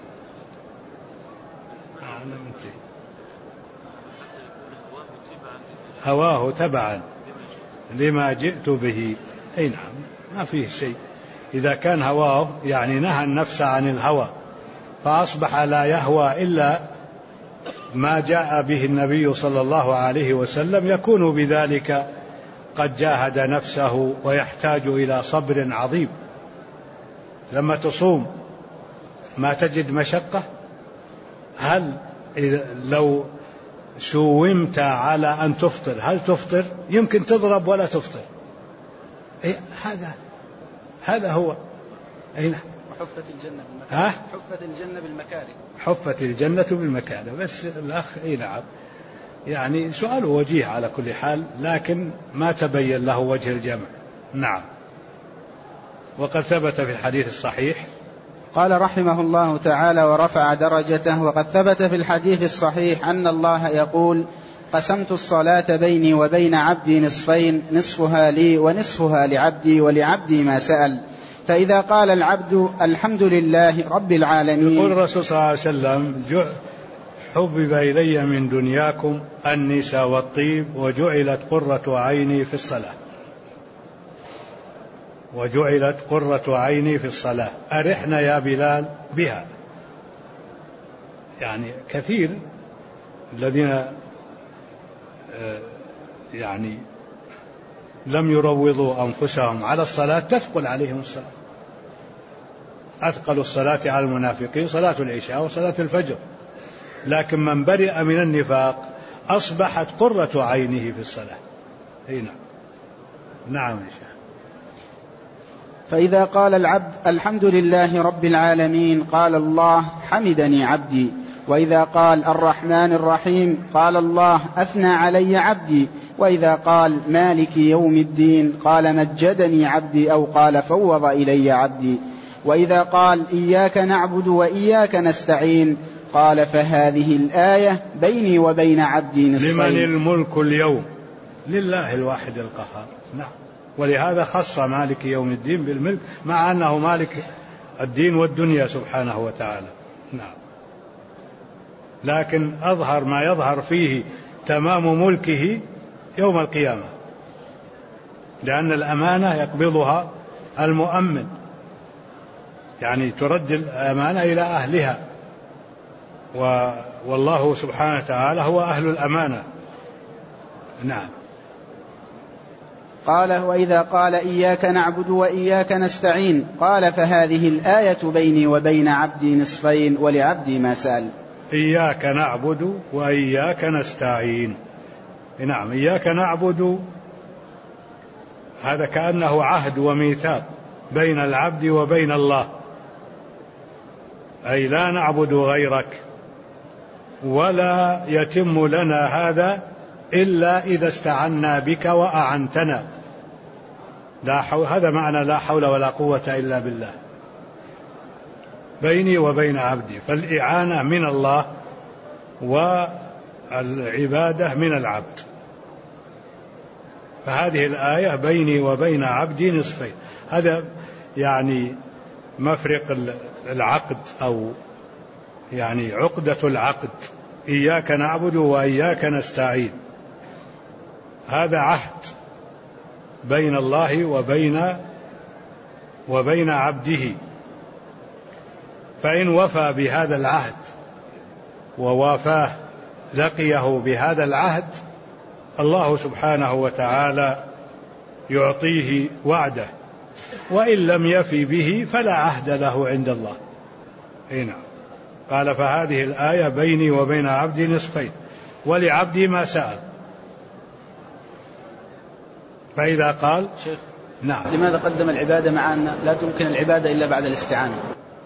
هواه تبعا لما جئت به. أي نعم، ما فيه شيء. إذا كان هواه يعني نهى النفس عن الهوى فأصبح لا يهوى إلا ما جاء به النبي صلى الله عليه وسلم، يكون بذلك قد جاهد نفسه ويحتاج إلى صبر عظيم. لما تصوم ما تجد مشقة؟ هل لو سومت على أن تفطر هل تفطر؟ يمكن تضرب ولا تفطر. هذا هو. أين حفت الجنة بالمكاره. حفت الجنة بالمكاره. حفت الجنة بالمكاره. بس الأخ نعم، يعني سؤال وجيه على كل حال، لكن ما تبين له وجه الجمع. نعم. وقد ثبت في الحديث الصحيح. قال رحمه الله تعالى ورفع درجته: وقد ثبت في الحديث الصحيح أن الله يقول: قسمت الصلاة بيني وبين عبدي نصفين، نصفها لي ونصفها لعبدي ولعبدي ما سأل. فإذا قال العبد الحمد لله رب العالمين. يقول الرسول صلى الله عليه وسلم: حبب إلي من دنياكم النساء والطيب وجعلت قرة عيني في الصلاة. وجعلت قرة عيني في الصلاة. أرحنا يا بلال بها. يعني كثير الذين يعني لم يروضوا أنفسهم على الصلاة تثقل عليهم الصلاة. أثقل الصلاة على المنافقين صلاة العشاء وصلاة الفجر. لكن من برئ من النفاق أصبحت قرة عينه في الصلاة. هنا. نعم يا شيخ. فإذا قال العبد الحمد لله رب العالمين قال الله حمدني عبدي. وإذا قال الرحمن الرحيم قال الله أثنى علي عبدي. وإذا قال مالك يوم الدين قال مجدني عبدي أو قال فوض إلي عبدي. وإذا قال إياك نعبد وإياك نستعين قال فهذه الآية بيني وبين عبدي نصفين. لمن الملك اليوم؟ لله الواحد القهار. نعم. ولهذا خص مالك يوم الدين بالملك مع أنه مالك الدين والدنيا سبحانه وتعالى. نعم. لكن أظهر ما يظهر فيه تمام ملكه يوم القيامة، لأن الأمانة يقبضها المؤمن، يعني ترد الأمانة إلى أهلها، والله سبحانه وتعالى هو أهل الأمانة. نعم. قال وإذا قال إياك نعبد وإياك نستعين قال فهذه الآية بيني وبين عبدي نصفين ولعبدي ما سأل. إياك نعبد وإياك نستعين. نعم. إياك نعبد هذا كأنه عهد وميثاق بين العبد وبين الله، أي لا نعبد غيرك، ولا يتم لنا هذا إلا إذا استعنا بك وأعنتنا. هذا معنى لا حول ولا قوة إلا بالله. بيني وبين عبدي، فالإعانة من الله والعبادة من العبد. فهذه الآية بيني وبين عبدي نصفين. هذا يعني مفرق العقد، أو يعني عقدة العقد. إياك نعبد وإياك نستعين، هذا عهد بين الله وبين عبده. فإن وفى بهذا العهد ووافاه لقيه بهذا العهد، الله سبحانه وتعالى يعطيه وعده، وإن لم يفي به فلا عهد له عند الله. هنا قال فهذه الآية بيني وبين عبدي نصفين ولعبدي ما سأل. فإذا قال شيخ نعم. لماذا قدم العبادة مع أن لا تمكن العبادة إلا بعد الاستعانة؟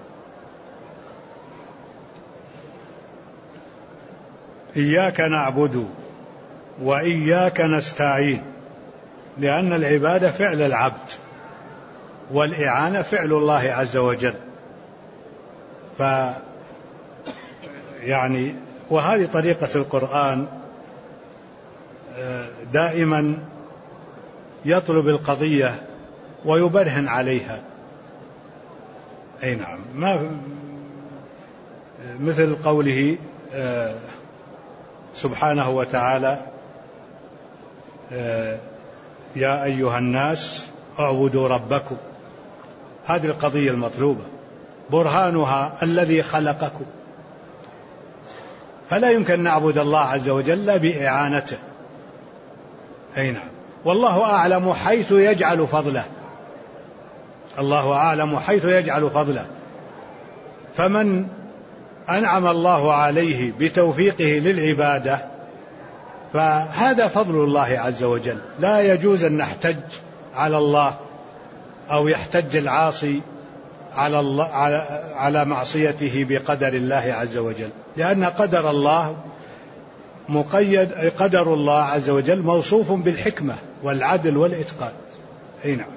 إياك نعبد وإياك نستعين، لأن العبادة فعل العبد والإعانة فعل الله عز وجل. يعني وهذه طريقة القرآن، دائما يطلب القضية ويبرهن عليها. أي نعم، ما مثل قوله سبحانه وتعالى يا أيها الناس اعبدوا ربكم. هذه القضية المطلوبة، برهانها الذي خلقكم، فلا يمكن نعبد الله عز وجل بإعانته. أي نعم، والله أعلم حيث يجعل فضله، الله أعلم حيث يجعل فضله. فمن أنعم الله عليه بتوفيقه للعبادة فهذا فضل الله عز وجل. لا يجوز أن نحتج على الله أو يحتج العاصي على الله على معصيته بقدر الله عز وجل، لأن قدر الله مقيد، قدر الله عز وجل موصوف بالحكمة والعدل والإتقان. أي نعم.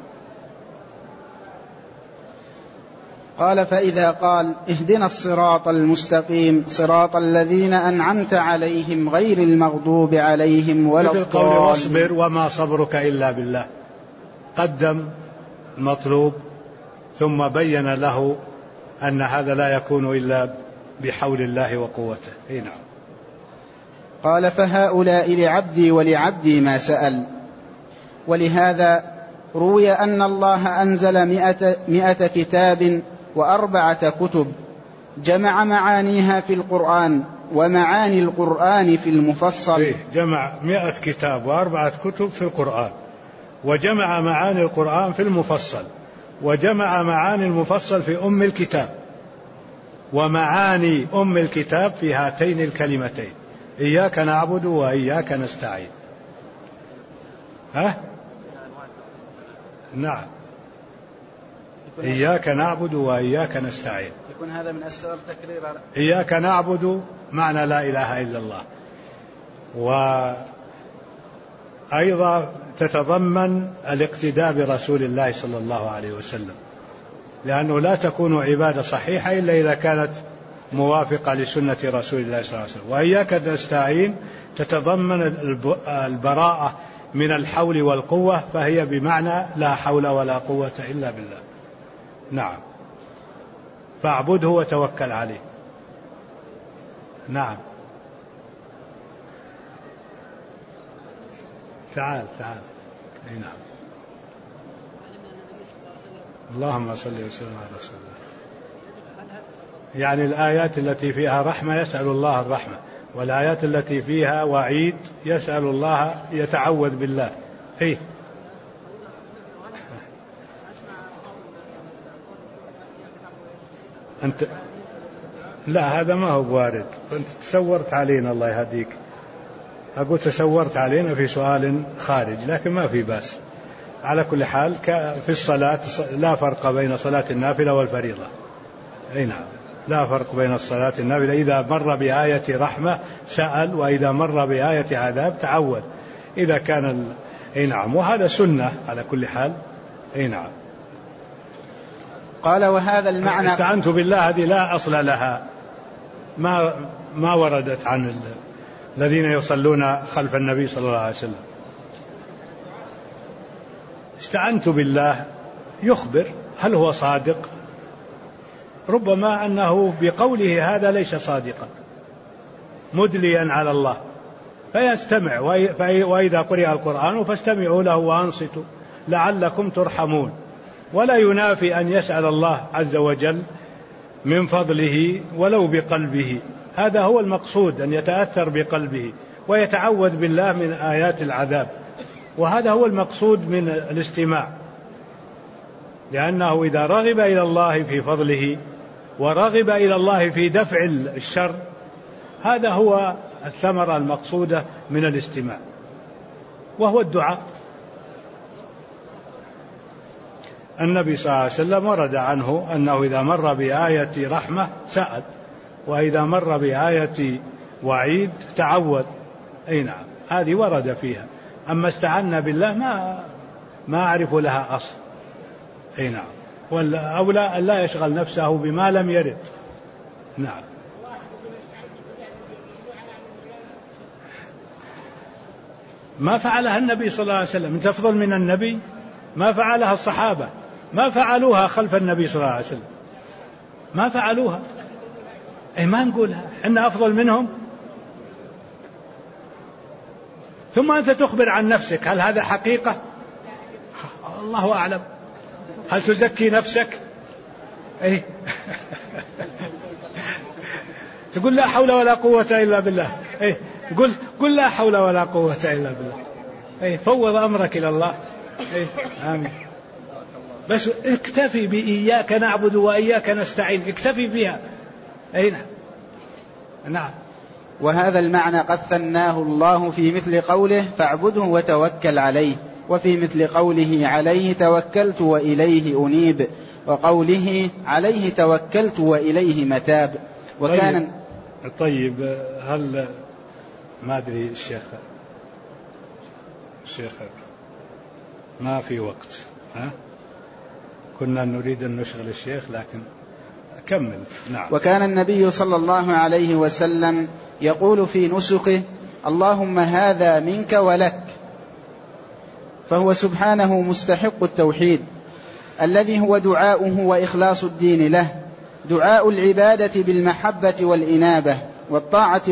قال فإذا قال اهدنا الصراط المستقيم صراط الذين أنعمت عليهم غير المغضوب عليهم ولا الضالين. مثل قول واصبر وما صبرك إلا بالله، قدم المطلوب ثم بين له أن هذا لا يكون إلا بحول الله وقوته. أي نعم. قال فهؤلاء لعبدي ولعبدي ما سأل. ولهذا روي أن الله أنزل 100 كتاب و4 كتب، جمع معانيها في القرآن ومعاني القرآن في المفصل. جمع 100 كتاب و4 كتب في القرآن، وجمع معاني القرآن في المفصل، وجمع معاني المفصل في أم الكتاب، ومعاني أم الكتاب في هاتين الكلمتين إياك نعبد وإياك نستعين. نعم، إياك نعبد وإياك نستعين. يكون هذا من أسرار تكرير إياك نعبد معنى لا إله إلا الله، وأيضا تتضمن الاقتداء برسول الله صلى الله عليه وسلم، لأنه لا تكون عبادة صحيحة إلا إذا كانت موافقة لسنة رسول الله صلى الله عليه وسلم. وإياك نستعين تتضمن البراءة من الحول والقوة، فهي بمعنى لا حول ولا قوة إلا بالله. نعم، فاعبده وتوكل عليه. نعم، تعال. أي نعم. اللهم صل وسلم على رسول الله. يعني الآيات التي فيها رحمة يسأل الله الرحمة، والآيات التي فيها وعيد يسأل الله، يتعوذ بالله. إيه؟ أنت لا، هذا ما هو وارد، أنت تسورت علينا الله يهديك. أقول تسورت علينا في سؤال خارج، لكن ما في بأس. على كل حال في الصلاة لا فرق بين صلاة النافلة والفريضة. أي نعم، لا فرق بين الصلاة النافلة، إذا مر بآية رحمة سأل، وإذا مر بآية عذاب تعوذ، إذا كان أي نعم، وهذا سنة على كل حال. أي نعم. قال وهذا المعنى استعنت بالله هذه لا أصل لها، ما وردت عن الذين يصلون خلف النبي صلى الله عليه وسلم. استعنت بالله يخبر، هل هو صادق؟ ربما أنه بقوله هذا ليس صادقا، مدليا على الله، فيستمع. وإذا قرئ القرآن فاستمعوا له وأنصتوا لعلكم ترحمون. ولا ينافي أن يسأل الله عز وجل من فضله ولو بقلبه، هذا هو المقصود، أن يتأثر بقلبه ويتعوذ بالله من آيات العذاب، وهذا هو المقصود من الاستماع، لأنه إذا رغب إلى الله في فضله ورغب إلى الله في دفع الشر، هذا هو الثمرة المقصودة من الاستماع، وهو الدعاء. النبي صلى الله عليه وسلم ورد عنه أنه إذا مر بآية رحمة سأل، وإذا مر بآية وعيد تعوذ. أي نعم، هذه ورد فيها. أما استعنا بالله ما أعرف لها أصل. أي نعم، والأولى أن لا يشغل نفسه بما لم يرد. نعم. ما فعلها النبي صلى الله عليه وسلم، تفضل من النبي؟ ما فعلها الصحابة، ما فعلوها خلف النبي صلى الله عليه وسلم، ما فعلوها. أي ما نقولها إحنا أفضل منهم. ثم أنت تخبر عن نفسك، هل هذا حقيقة؟ الله أعلم. هل تزكي نفسك؟ أي تقول لا حول ولا قوة إلا بالله. أي قل لا حول ولا قوة إلا بالله. أي فوض أمرك إلى الله. أي آمين. بس اكتفي بإياك نعبد وإياك نستعين، اكتفي بها. أي نعم. وهذا المعنى قد ثناه الله في مثل قوله فاعبده وتوكل عليه، وفي مثل قوله عليه توكلت وإليه أنيب، وقوله عليه توكلت وإليه متاب. وكان طيب هل ما أدري الشيخ ما في وقت، كنا نريد أن نشغل الشيخ لكن كمل. نعم. وكان النبي صلى الله عليه وسلم يقول في نسكه اللهم هذا منك ولك، فهو سبحانه مستحق التوحيد الذي هو دعاؤه وإخلاص الدين له، دعاء العبادة بالمحبة والإنابة والطاعة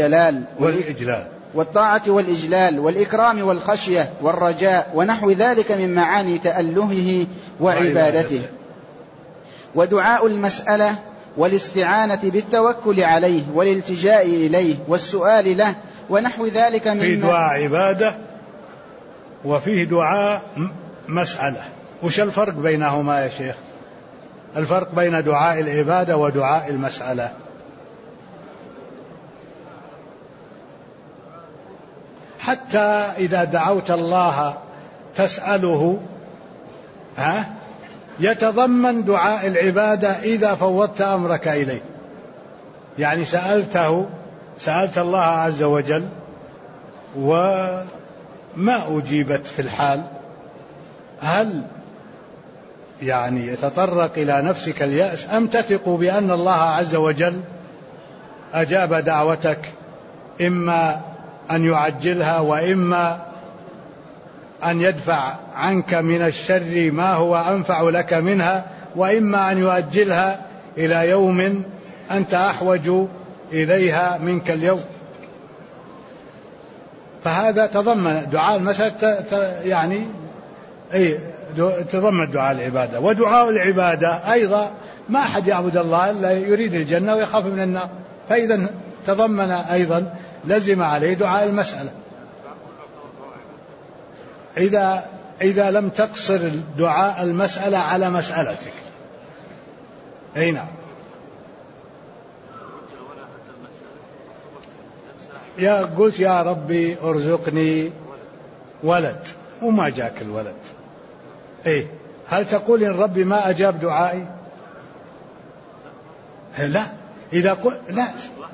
والإجلال والإكرام والخشية والرجاء ونحو ذلك من معاني تألهه وعبادته، ودعاء المسألة والاستعانة بالتوكل عليه والالتجاء إليه والسؤال له ونحو ذلك من في دعاء عبادة وفيه دعاء مسألة. وش الفرق بينهما يا شيخ؟ الفرق بين دعاء العبادة ودعاء المسألة؟ حتى إذا دعوت الله تسأله يتضمن دعاء العبادة إذا فوضت أمرك إليه، يعني سألت الله عز وجل وما أجيبت في الحال، هل يعني يتطرق إلى نفسك اليأس أم تثق بأن الله عز وجل أجاب دعوتك، إما أن يعجلها وإما أن يدفع عنك من الشر ما هو أنفع لك منها، وإما أن يؤجلها إلى يوم أنت أحوج إليها منك اليوم. فهذا تضمن دعاء المسألة، يعني تضمن دعاء العبادة. ودعاء العبادة أيضا ما أحد يعبد الله إلا يريد الجنة ويخاف من النار، فإذا تضمن أيضا لزم عليه دعاء المسألة إذا لم تقصر دعاء المسألة على مسألتك. أي نعم. قلت يا ربي ارزقني ولد وما جاك الولد، هل تقول إن ربي ما أجاب دعائي؟ لا. إذا قلت لا،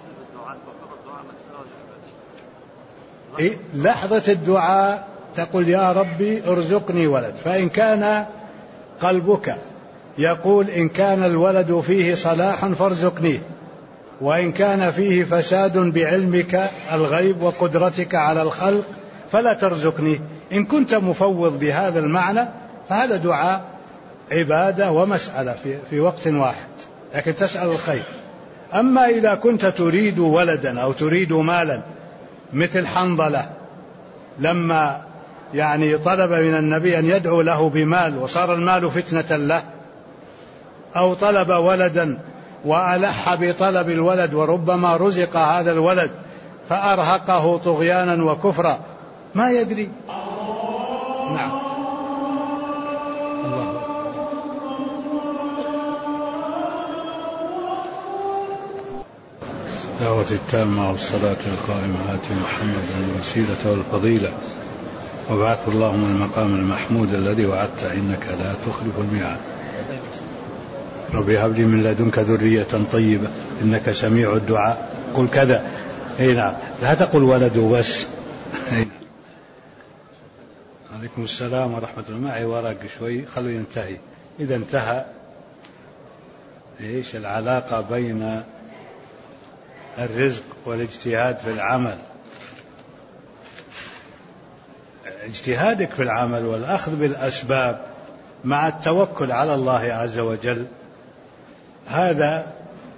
لحظة الدعاء تقول يا ربي ارزقني ولد، فإن كان قلبك يقول إن كان الولد فيه صلاح فارزقنيه، وإن كان فيه فساد بعلمك الغيب وقدرتك على الخلق فلا ترزقنيه، إن كنت مفوض بهذا المعنى فهذا دعاء عبادة ومسألة في وقت واحد، لكن تسأل الخير. أما إذا كنت تريد ولدا أو تريد مالا مثل حنظلة لما يعني طلب من النبي أن يدعو له بمال وصار المال فتنة له، أو طلب ولدا وألح بطلب الولد وربما رزق هذا الولد فأرهقه طغيانا وكفرا، ما يدري. نعم. الله. دعوة التامة والصلاة القائمة آت محمدا الوسيلة والفضيلة وابعثه اللهم المقام المحمود الذي وعدت إنك لا تخلف الميعاد. ربي هب لي من لدنك ذرية طيبة إنك سميع الدعاء. قل كذا. نعم. لا تقل ولد بس. عليكم السلام ورحمة الله. معي ورق شوي خلوا ينتهي. إذا انتهى إيش العلاقة بين الرزق والاجتهاد في العمل؟ اجتهادك في العمل والأخذ بالأسباب مع التوكل على الله عز وجل، هذا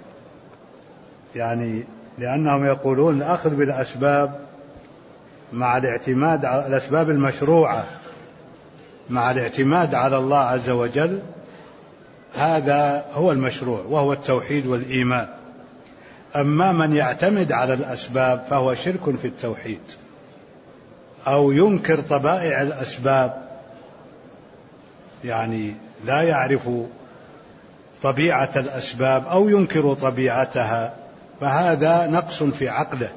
يعني لأنهم يقولون الأخذ بالأسباب مع الاعتماد على الأسباب المشروعة مع الاعتماد على الله عز وجل، هذا هو المشروع وهو التوحيد والإيمان. أما من يعتمد على الأسباب فهو شرك في التوحيد، أو ينكر طبائع الأسباب، يعني لا يعرف طبيعة الأسباب أو ينكر طبيعتها، فهذا نقص في عقله.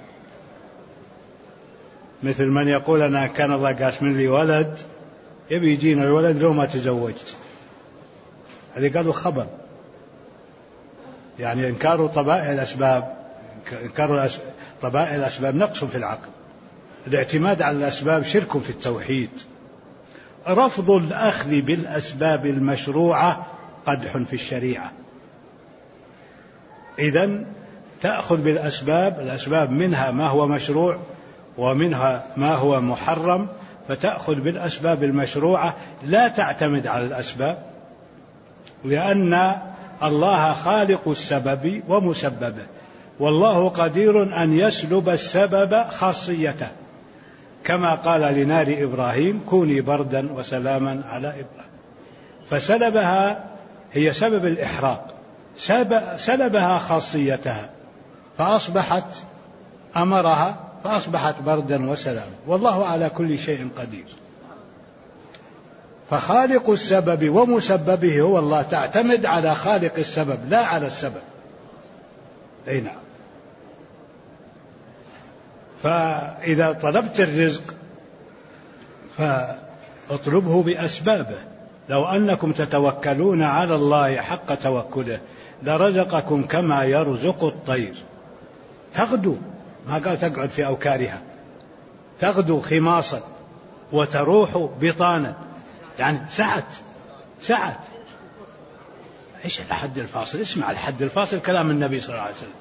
مثل من يقول أنا كان الله قاسم لي ولد، يبي يجينا الولد لو ما تزوجت، هذه قالوا خبر. يعني إنكار طبائع الأسباب، إنكار طبائع الأسباب نقص في العقل. الاعتماد على الأسباب شرك في التوحيد. رفض الأخذ بالأسباب المشروعة قدح في الشريعة. إذن تأخذ بالأسباب، الأسباب منها ما هو مشروع ومنها ما هو محرم، فتأخذ بالأسباب المشروعة، لا تعتمد على الأسباب، لأن الله خالق السبب ومسببه، والله قدير أن يسلب السبب خاصيته، كما قال لنار إبراهيم كوني بردا وسلاما على إبراهيم، فسلبها، هي سبب الإحراق، سلبها خاصيتها فأصبحت، أمرها فأصبحت بردا وسلاما، والله على كل شيء قدير. فخالق السبب ومسببه هو الله، تعتمد على خالق السبب لا على السبب. أي نعم. فإذا طلبت الرزق فاطلبه بأسبابه. لو أنكم تتوكلون على الله حق توكله لرزقكم كما يرزق الطير تغدو، ما قال تقعد في أوكارها، تغدو خماصا وتروح بطانا، يعني سعت. ايش الحد الفاصل؟ اسمع الحد الفاصل كلام النبي صلى الله عليه وسلم.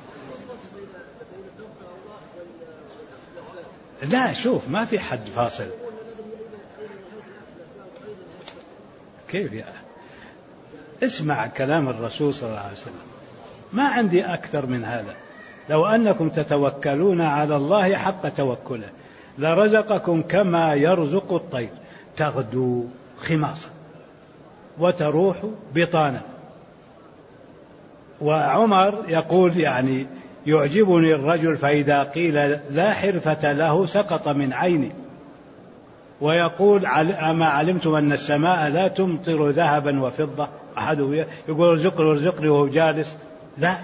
لا شوف، ما في حد فاصل. كيف يا اسمع كلام الرسول صلى الله عليه وسلم، ما عندي أكثر من هذا. لو أنكم تتوكلون على الله حق توكله لرزقكم كما يرزق الطير تغدو خماصا وتروح بطانا. وعمر يقول يعني يعجبني الرجل فإذا قيل لا حرفة له سقط من عيني، ويقول أما علمتم أن السماء لا تمطر ذهبا وفضة. أحد يقول ارزقني وهو جالس، لا،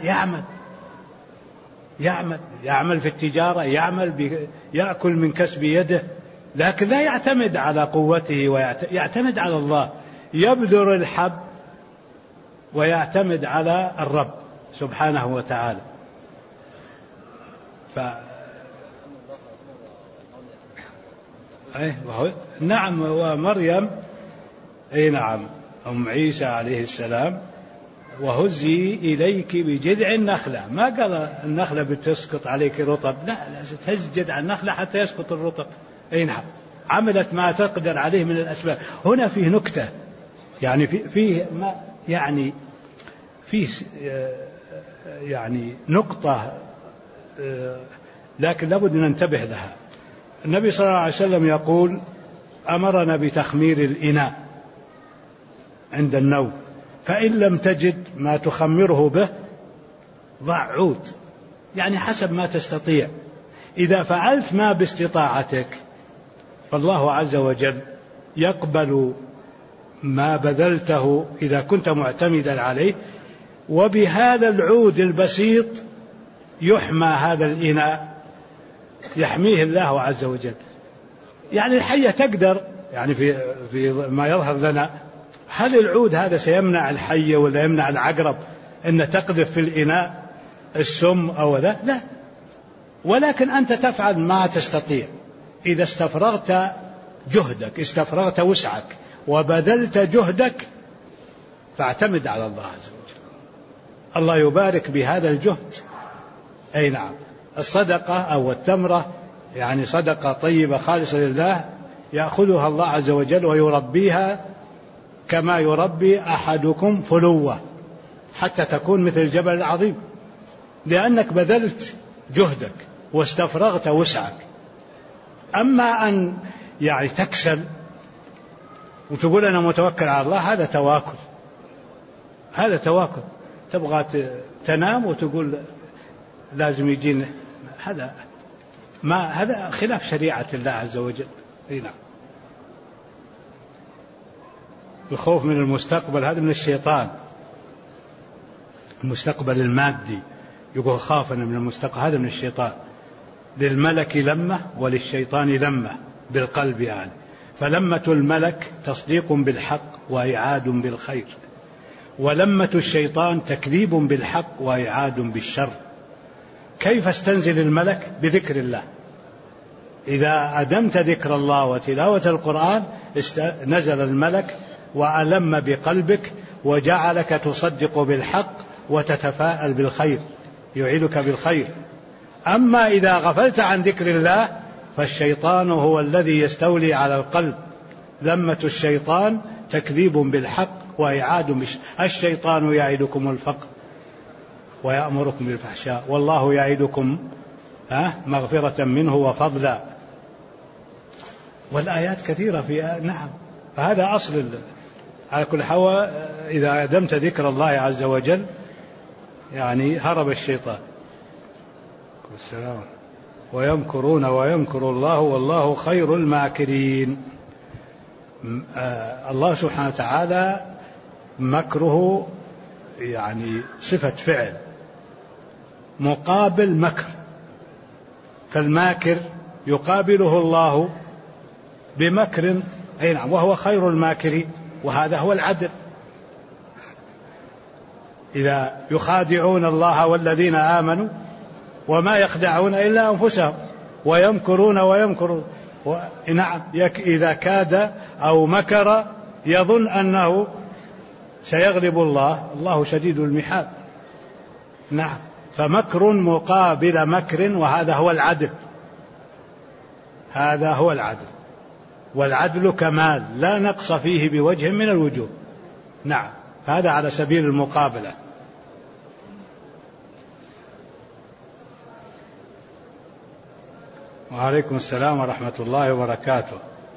يعمل في التجارة، يأكل من كسب يده، لكن لا يعتمد على قوته ويعتمد على الله، يبذر الحب ويعتمد على الرب سبحانه وتعالى. نعم، ومريم نعم أم عيسى عليه السلام، وهزي إليك بجذع النخلة، ما قال النخلة بتسقط عليك رطب، لا، تهز جذع النخلة حتى يسقط الرطب. نعم، عملت ما تقدر عليه من الأسباب. هنا فيه نكتة، يعني فيه ما يعني نقطة، لكن لابد أن ننتبه لها. النبي صلى الله عليه وسلم يقول أمرنا بتخمير الإناء عند النوم، فإن لم تجد ما تخمره به ضع عود، يعني حسب ما تستطيع. إذا فعلت ما باستطاعتك فالله عز وجل يقبل ما بذلته إذا كنت معتمدا عليه، وبهذا العود البسيط يحمى هذا الإناء، يحميه الله عز وجل. يعني الحية تقدر، يعني في ما يظهر لنا، هل العود هذا سيمنع الحية ولا يمنع العقرب أن تقذف في الإناء السم أو ذا؟ لا، ولكن أنت تفعل ما تستطيع. إذا استفرغت جهدك، استفرغت وسعك وبذلت جهدك، فاعتمد على الله عز وجل، الله يبارك بهذا الجهد. نعم، الصدقة أو التمرة يعني صدقة طيبة خالصة لله يأخذها الله عز وجل ويربيها كما يربي أحدكم فلوة حتى تكون مثل الجبل العظيم، لأنك بذلت جهدك واستفرغت وسعك. أما أن يعني تكسل وتقول أنا متوكل على الله، هذا تواكل، هذا تواكل. تبغى تنام وتقول لازم يجينا، هذا خلاف شريعة الله عز وجل. نعم. الخوف من المستقبل هذا من الشيطان، المستقبل المادي، يقول خافنا من المستقبل، هذا من الشيطان. للملك لمة وللشيطان لمة بالقلب يعني. فلمة الملك تصديق بالحق وإعاد بالخير، ولمة الشيطان تكذيب بالحق وإعاد بالشر. كيف استنزل الملك؟ بذكر الله. إذا أدمت ذكر الله وتلاوة القرآن نزل الملك وألم بقلبك وجعلك تصدق بالحق وتتفاءل بالخير، يعيدك بالخير. أما إذا غفلت عن ذكر الله فالشيطان هو الذي يستولي على القلب. لمة الشيطان تكذيب بالحق وإعاد الشيطان يعدكم الفقر ويأمركم بالفحشاء والله يعدكم مغفرة منه وفضلا. والآيات كثيرة في نعم. فهذا أصل على كل حال. إذا أدمت ذكر الله عز وجل يعني هرب الشيطان. السلام. ويمكرون ويمكر الله والله خير الماكرين. الله سبحانه وتعالى مكره يعني صفة فعل مقابل مكر، فالماكر يقابله الله بمكر نعم وهو خير الماكرين، وهذا هو العدل. إذا يخادعون الله والذين آمنوا وما يخدعون إلا أنفسهم ويمكرون ويمكرون نعم. إذا كاد أو مكر يظن أنه سيغلب الله، الله شديد المحال. نعم. فمكر مقابل مكر، وهذا هو العدل، هذا هو العدل. والعدل كمال لا نقص فيه بوجه من الوجوه. نعم. هذا على سبيل المقابلة. وعليكم السلام ورحمة الله وبركاته.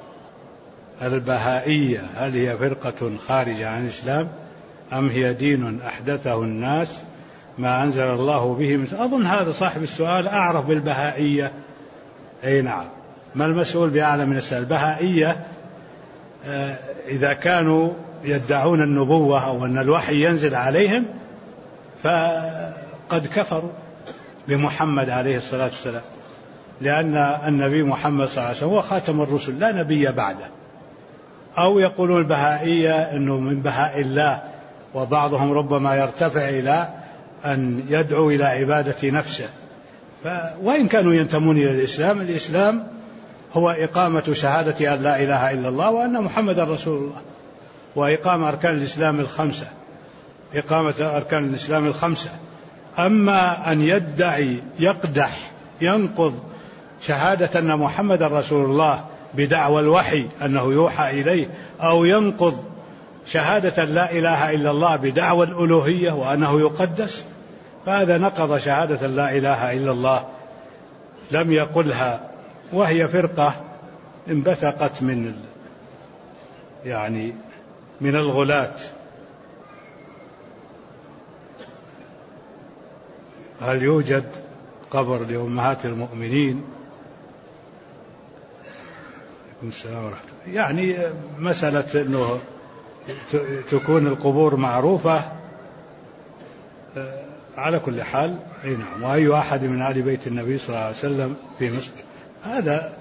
البهائية هل هي فرقة خارجة عن الإسلام أم هي دين أحدثه الناس ما أنزل الله به من؟ أظن هذا صاحب السؤال أعرف بالبهائية. أي نعم. ما المسؤول بأعلم من السؤال. البهائية إذا كانوا يدعون النبوة أو أن الوحي ينزل عليهم فقد كفروا بمحمد عليه الصلاة والسلام، لأن النبي محمد صلى الله عليه وسلم هو خاتم الرسل لا نبي بعده. أو يقولون البهائية أنه من بهاء الله، وبعضهم ربما يرتفع إلى أن يدعو إلى عبادة نفسه. وإن كانوا ينتمون إلى الإسلام، الإسلام هو إقامة شهادة أن لا إله إلا الله وأن محمد رسول الله، وإقامة أركان الإسلام الخمسة، إقامة أركان الإسلام الخمسة. أما أن يدعي يقدح ينقض شهادة أن محمد رسول الله بدعوى الوحي أنه يوحى إليه، أو ينقض شهادة لا إله إلا الله بدعوى الألوهية وأنه يقدس، فهذا نقض شهادة لا إله إلا الله، لم يقلها. وهي فرقة انبثقت من من الغلاة. هل يوجد قبر لأمهات المؤمنين؟ يعني مسألة أنه تكون القبور معروفة على كل حال. نعم. وأي أحد من آل بيت النبي صلى الله عليه وسلم في مصر، هذا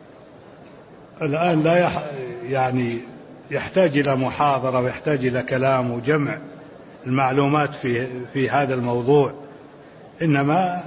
الآن لا يحتاج إلى محاضرة ويحتاج إلى كلام وجمع المعلومات في هذا الموضوع. إنما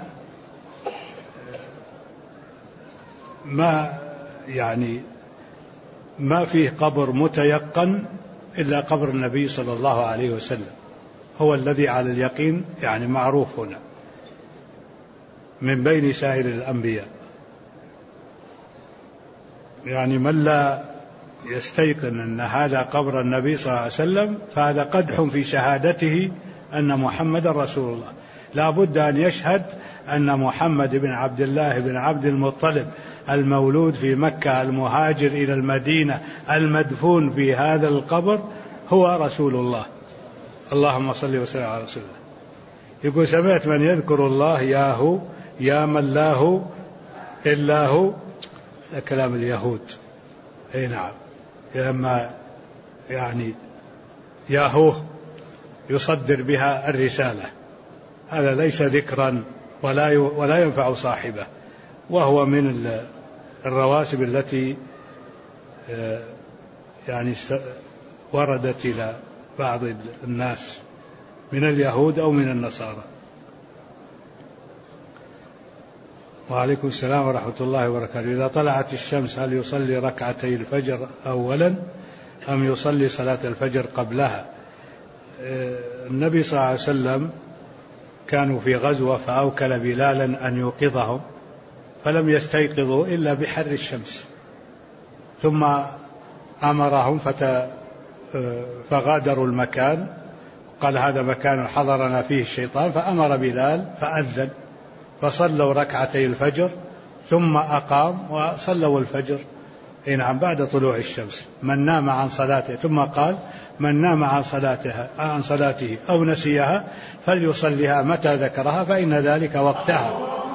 ما فيه قبر متيقن إلا قبر النبي صلى الله عليه وسلم، هو الذي على اليقين معروف هنا من بين سائر الأنبياء. يعني من لا يستيقن أن هذا قبر النبي صلى الله عليه وسلم فهذا قدح في شهادته أن محمد رسول الله. لا بد أن يشهد أن محمد بن عبد الله بن عبد المطلب المولود في مكة المهاجر إلى المدينة المدفون في هذا القبر هو رسول الله. اللهم صل وسلم على رسول الله. يقول سمعت من يذكر الله ياهو يا من لا إلا هو، كلام اليهود. أي نعم، لما يعني ياهوه يصدر بها الرسالة، هذا ليس ذكرا ولا ينفع صاحبه، وهو من الرواسب التي يعني وردت إلى بعض الناس من اليهود أو من النصارى. وعليكم السلام ورحمة الله وبركاته. إذا طلعت الشمس هل يصلي ركعتي الفجر أولا أم يصلي صلاة الفجر قبلها؟ النبي صلى الله عليه وسلم كانوا في غزوة فأوكل بلالا أن يوقظهم فلم يستيقظوا إلا بحر الشمس، ثم أمرهم فغادروا المكان، قال هذا مكان حضرنا فيه الشيطان، فأمر بلال فأذن فصلوا ركعتي الفجر ثم أقام وصلوا الفجر نعم بعد طلوع الشمس. من نام عن صلاته، ثم قال من نام عن صلاته أو نسيها فليصليها متى ذكرها فإن ذلك وقتها.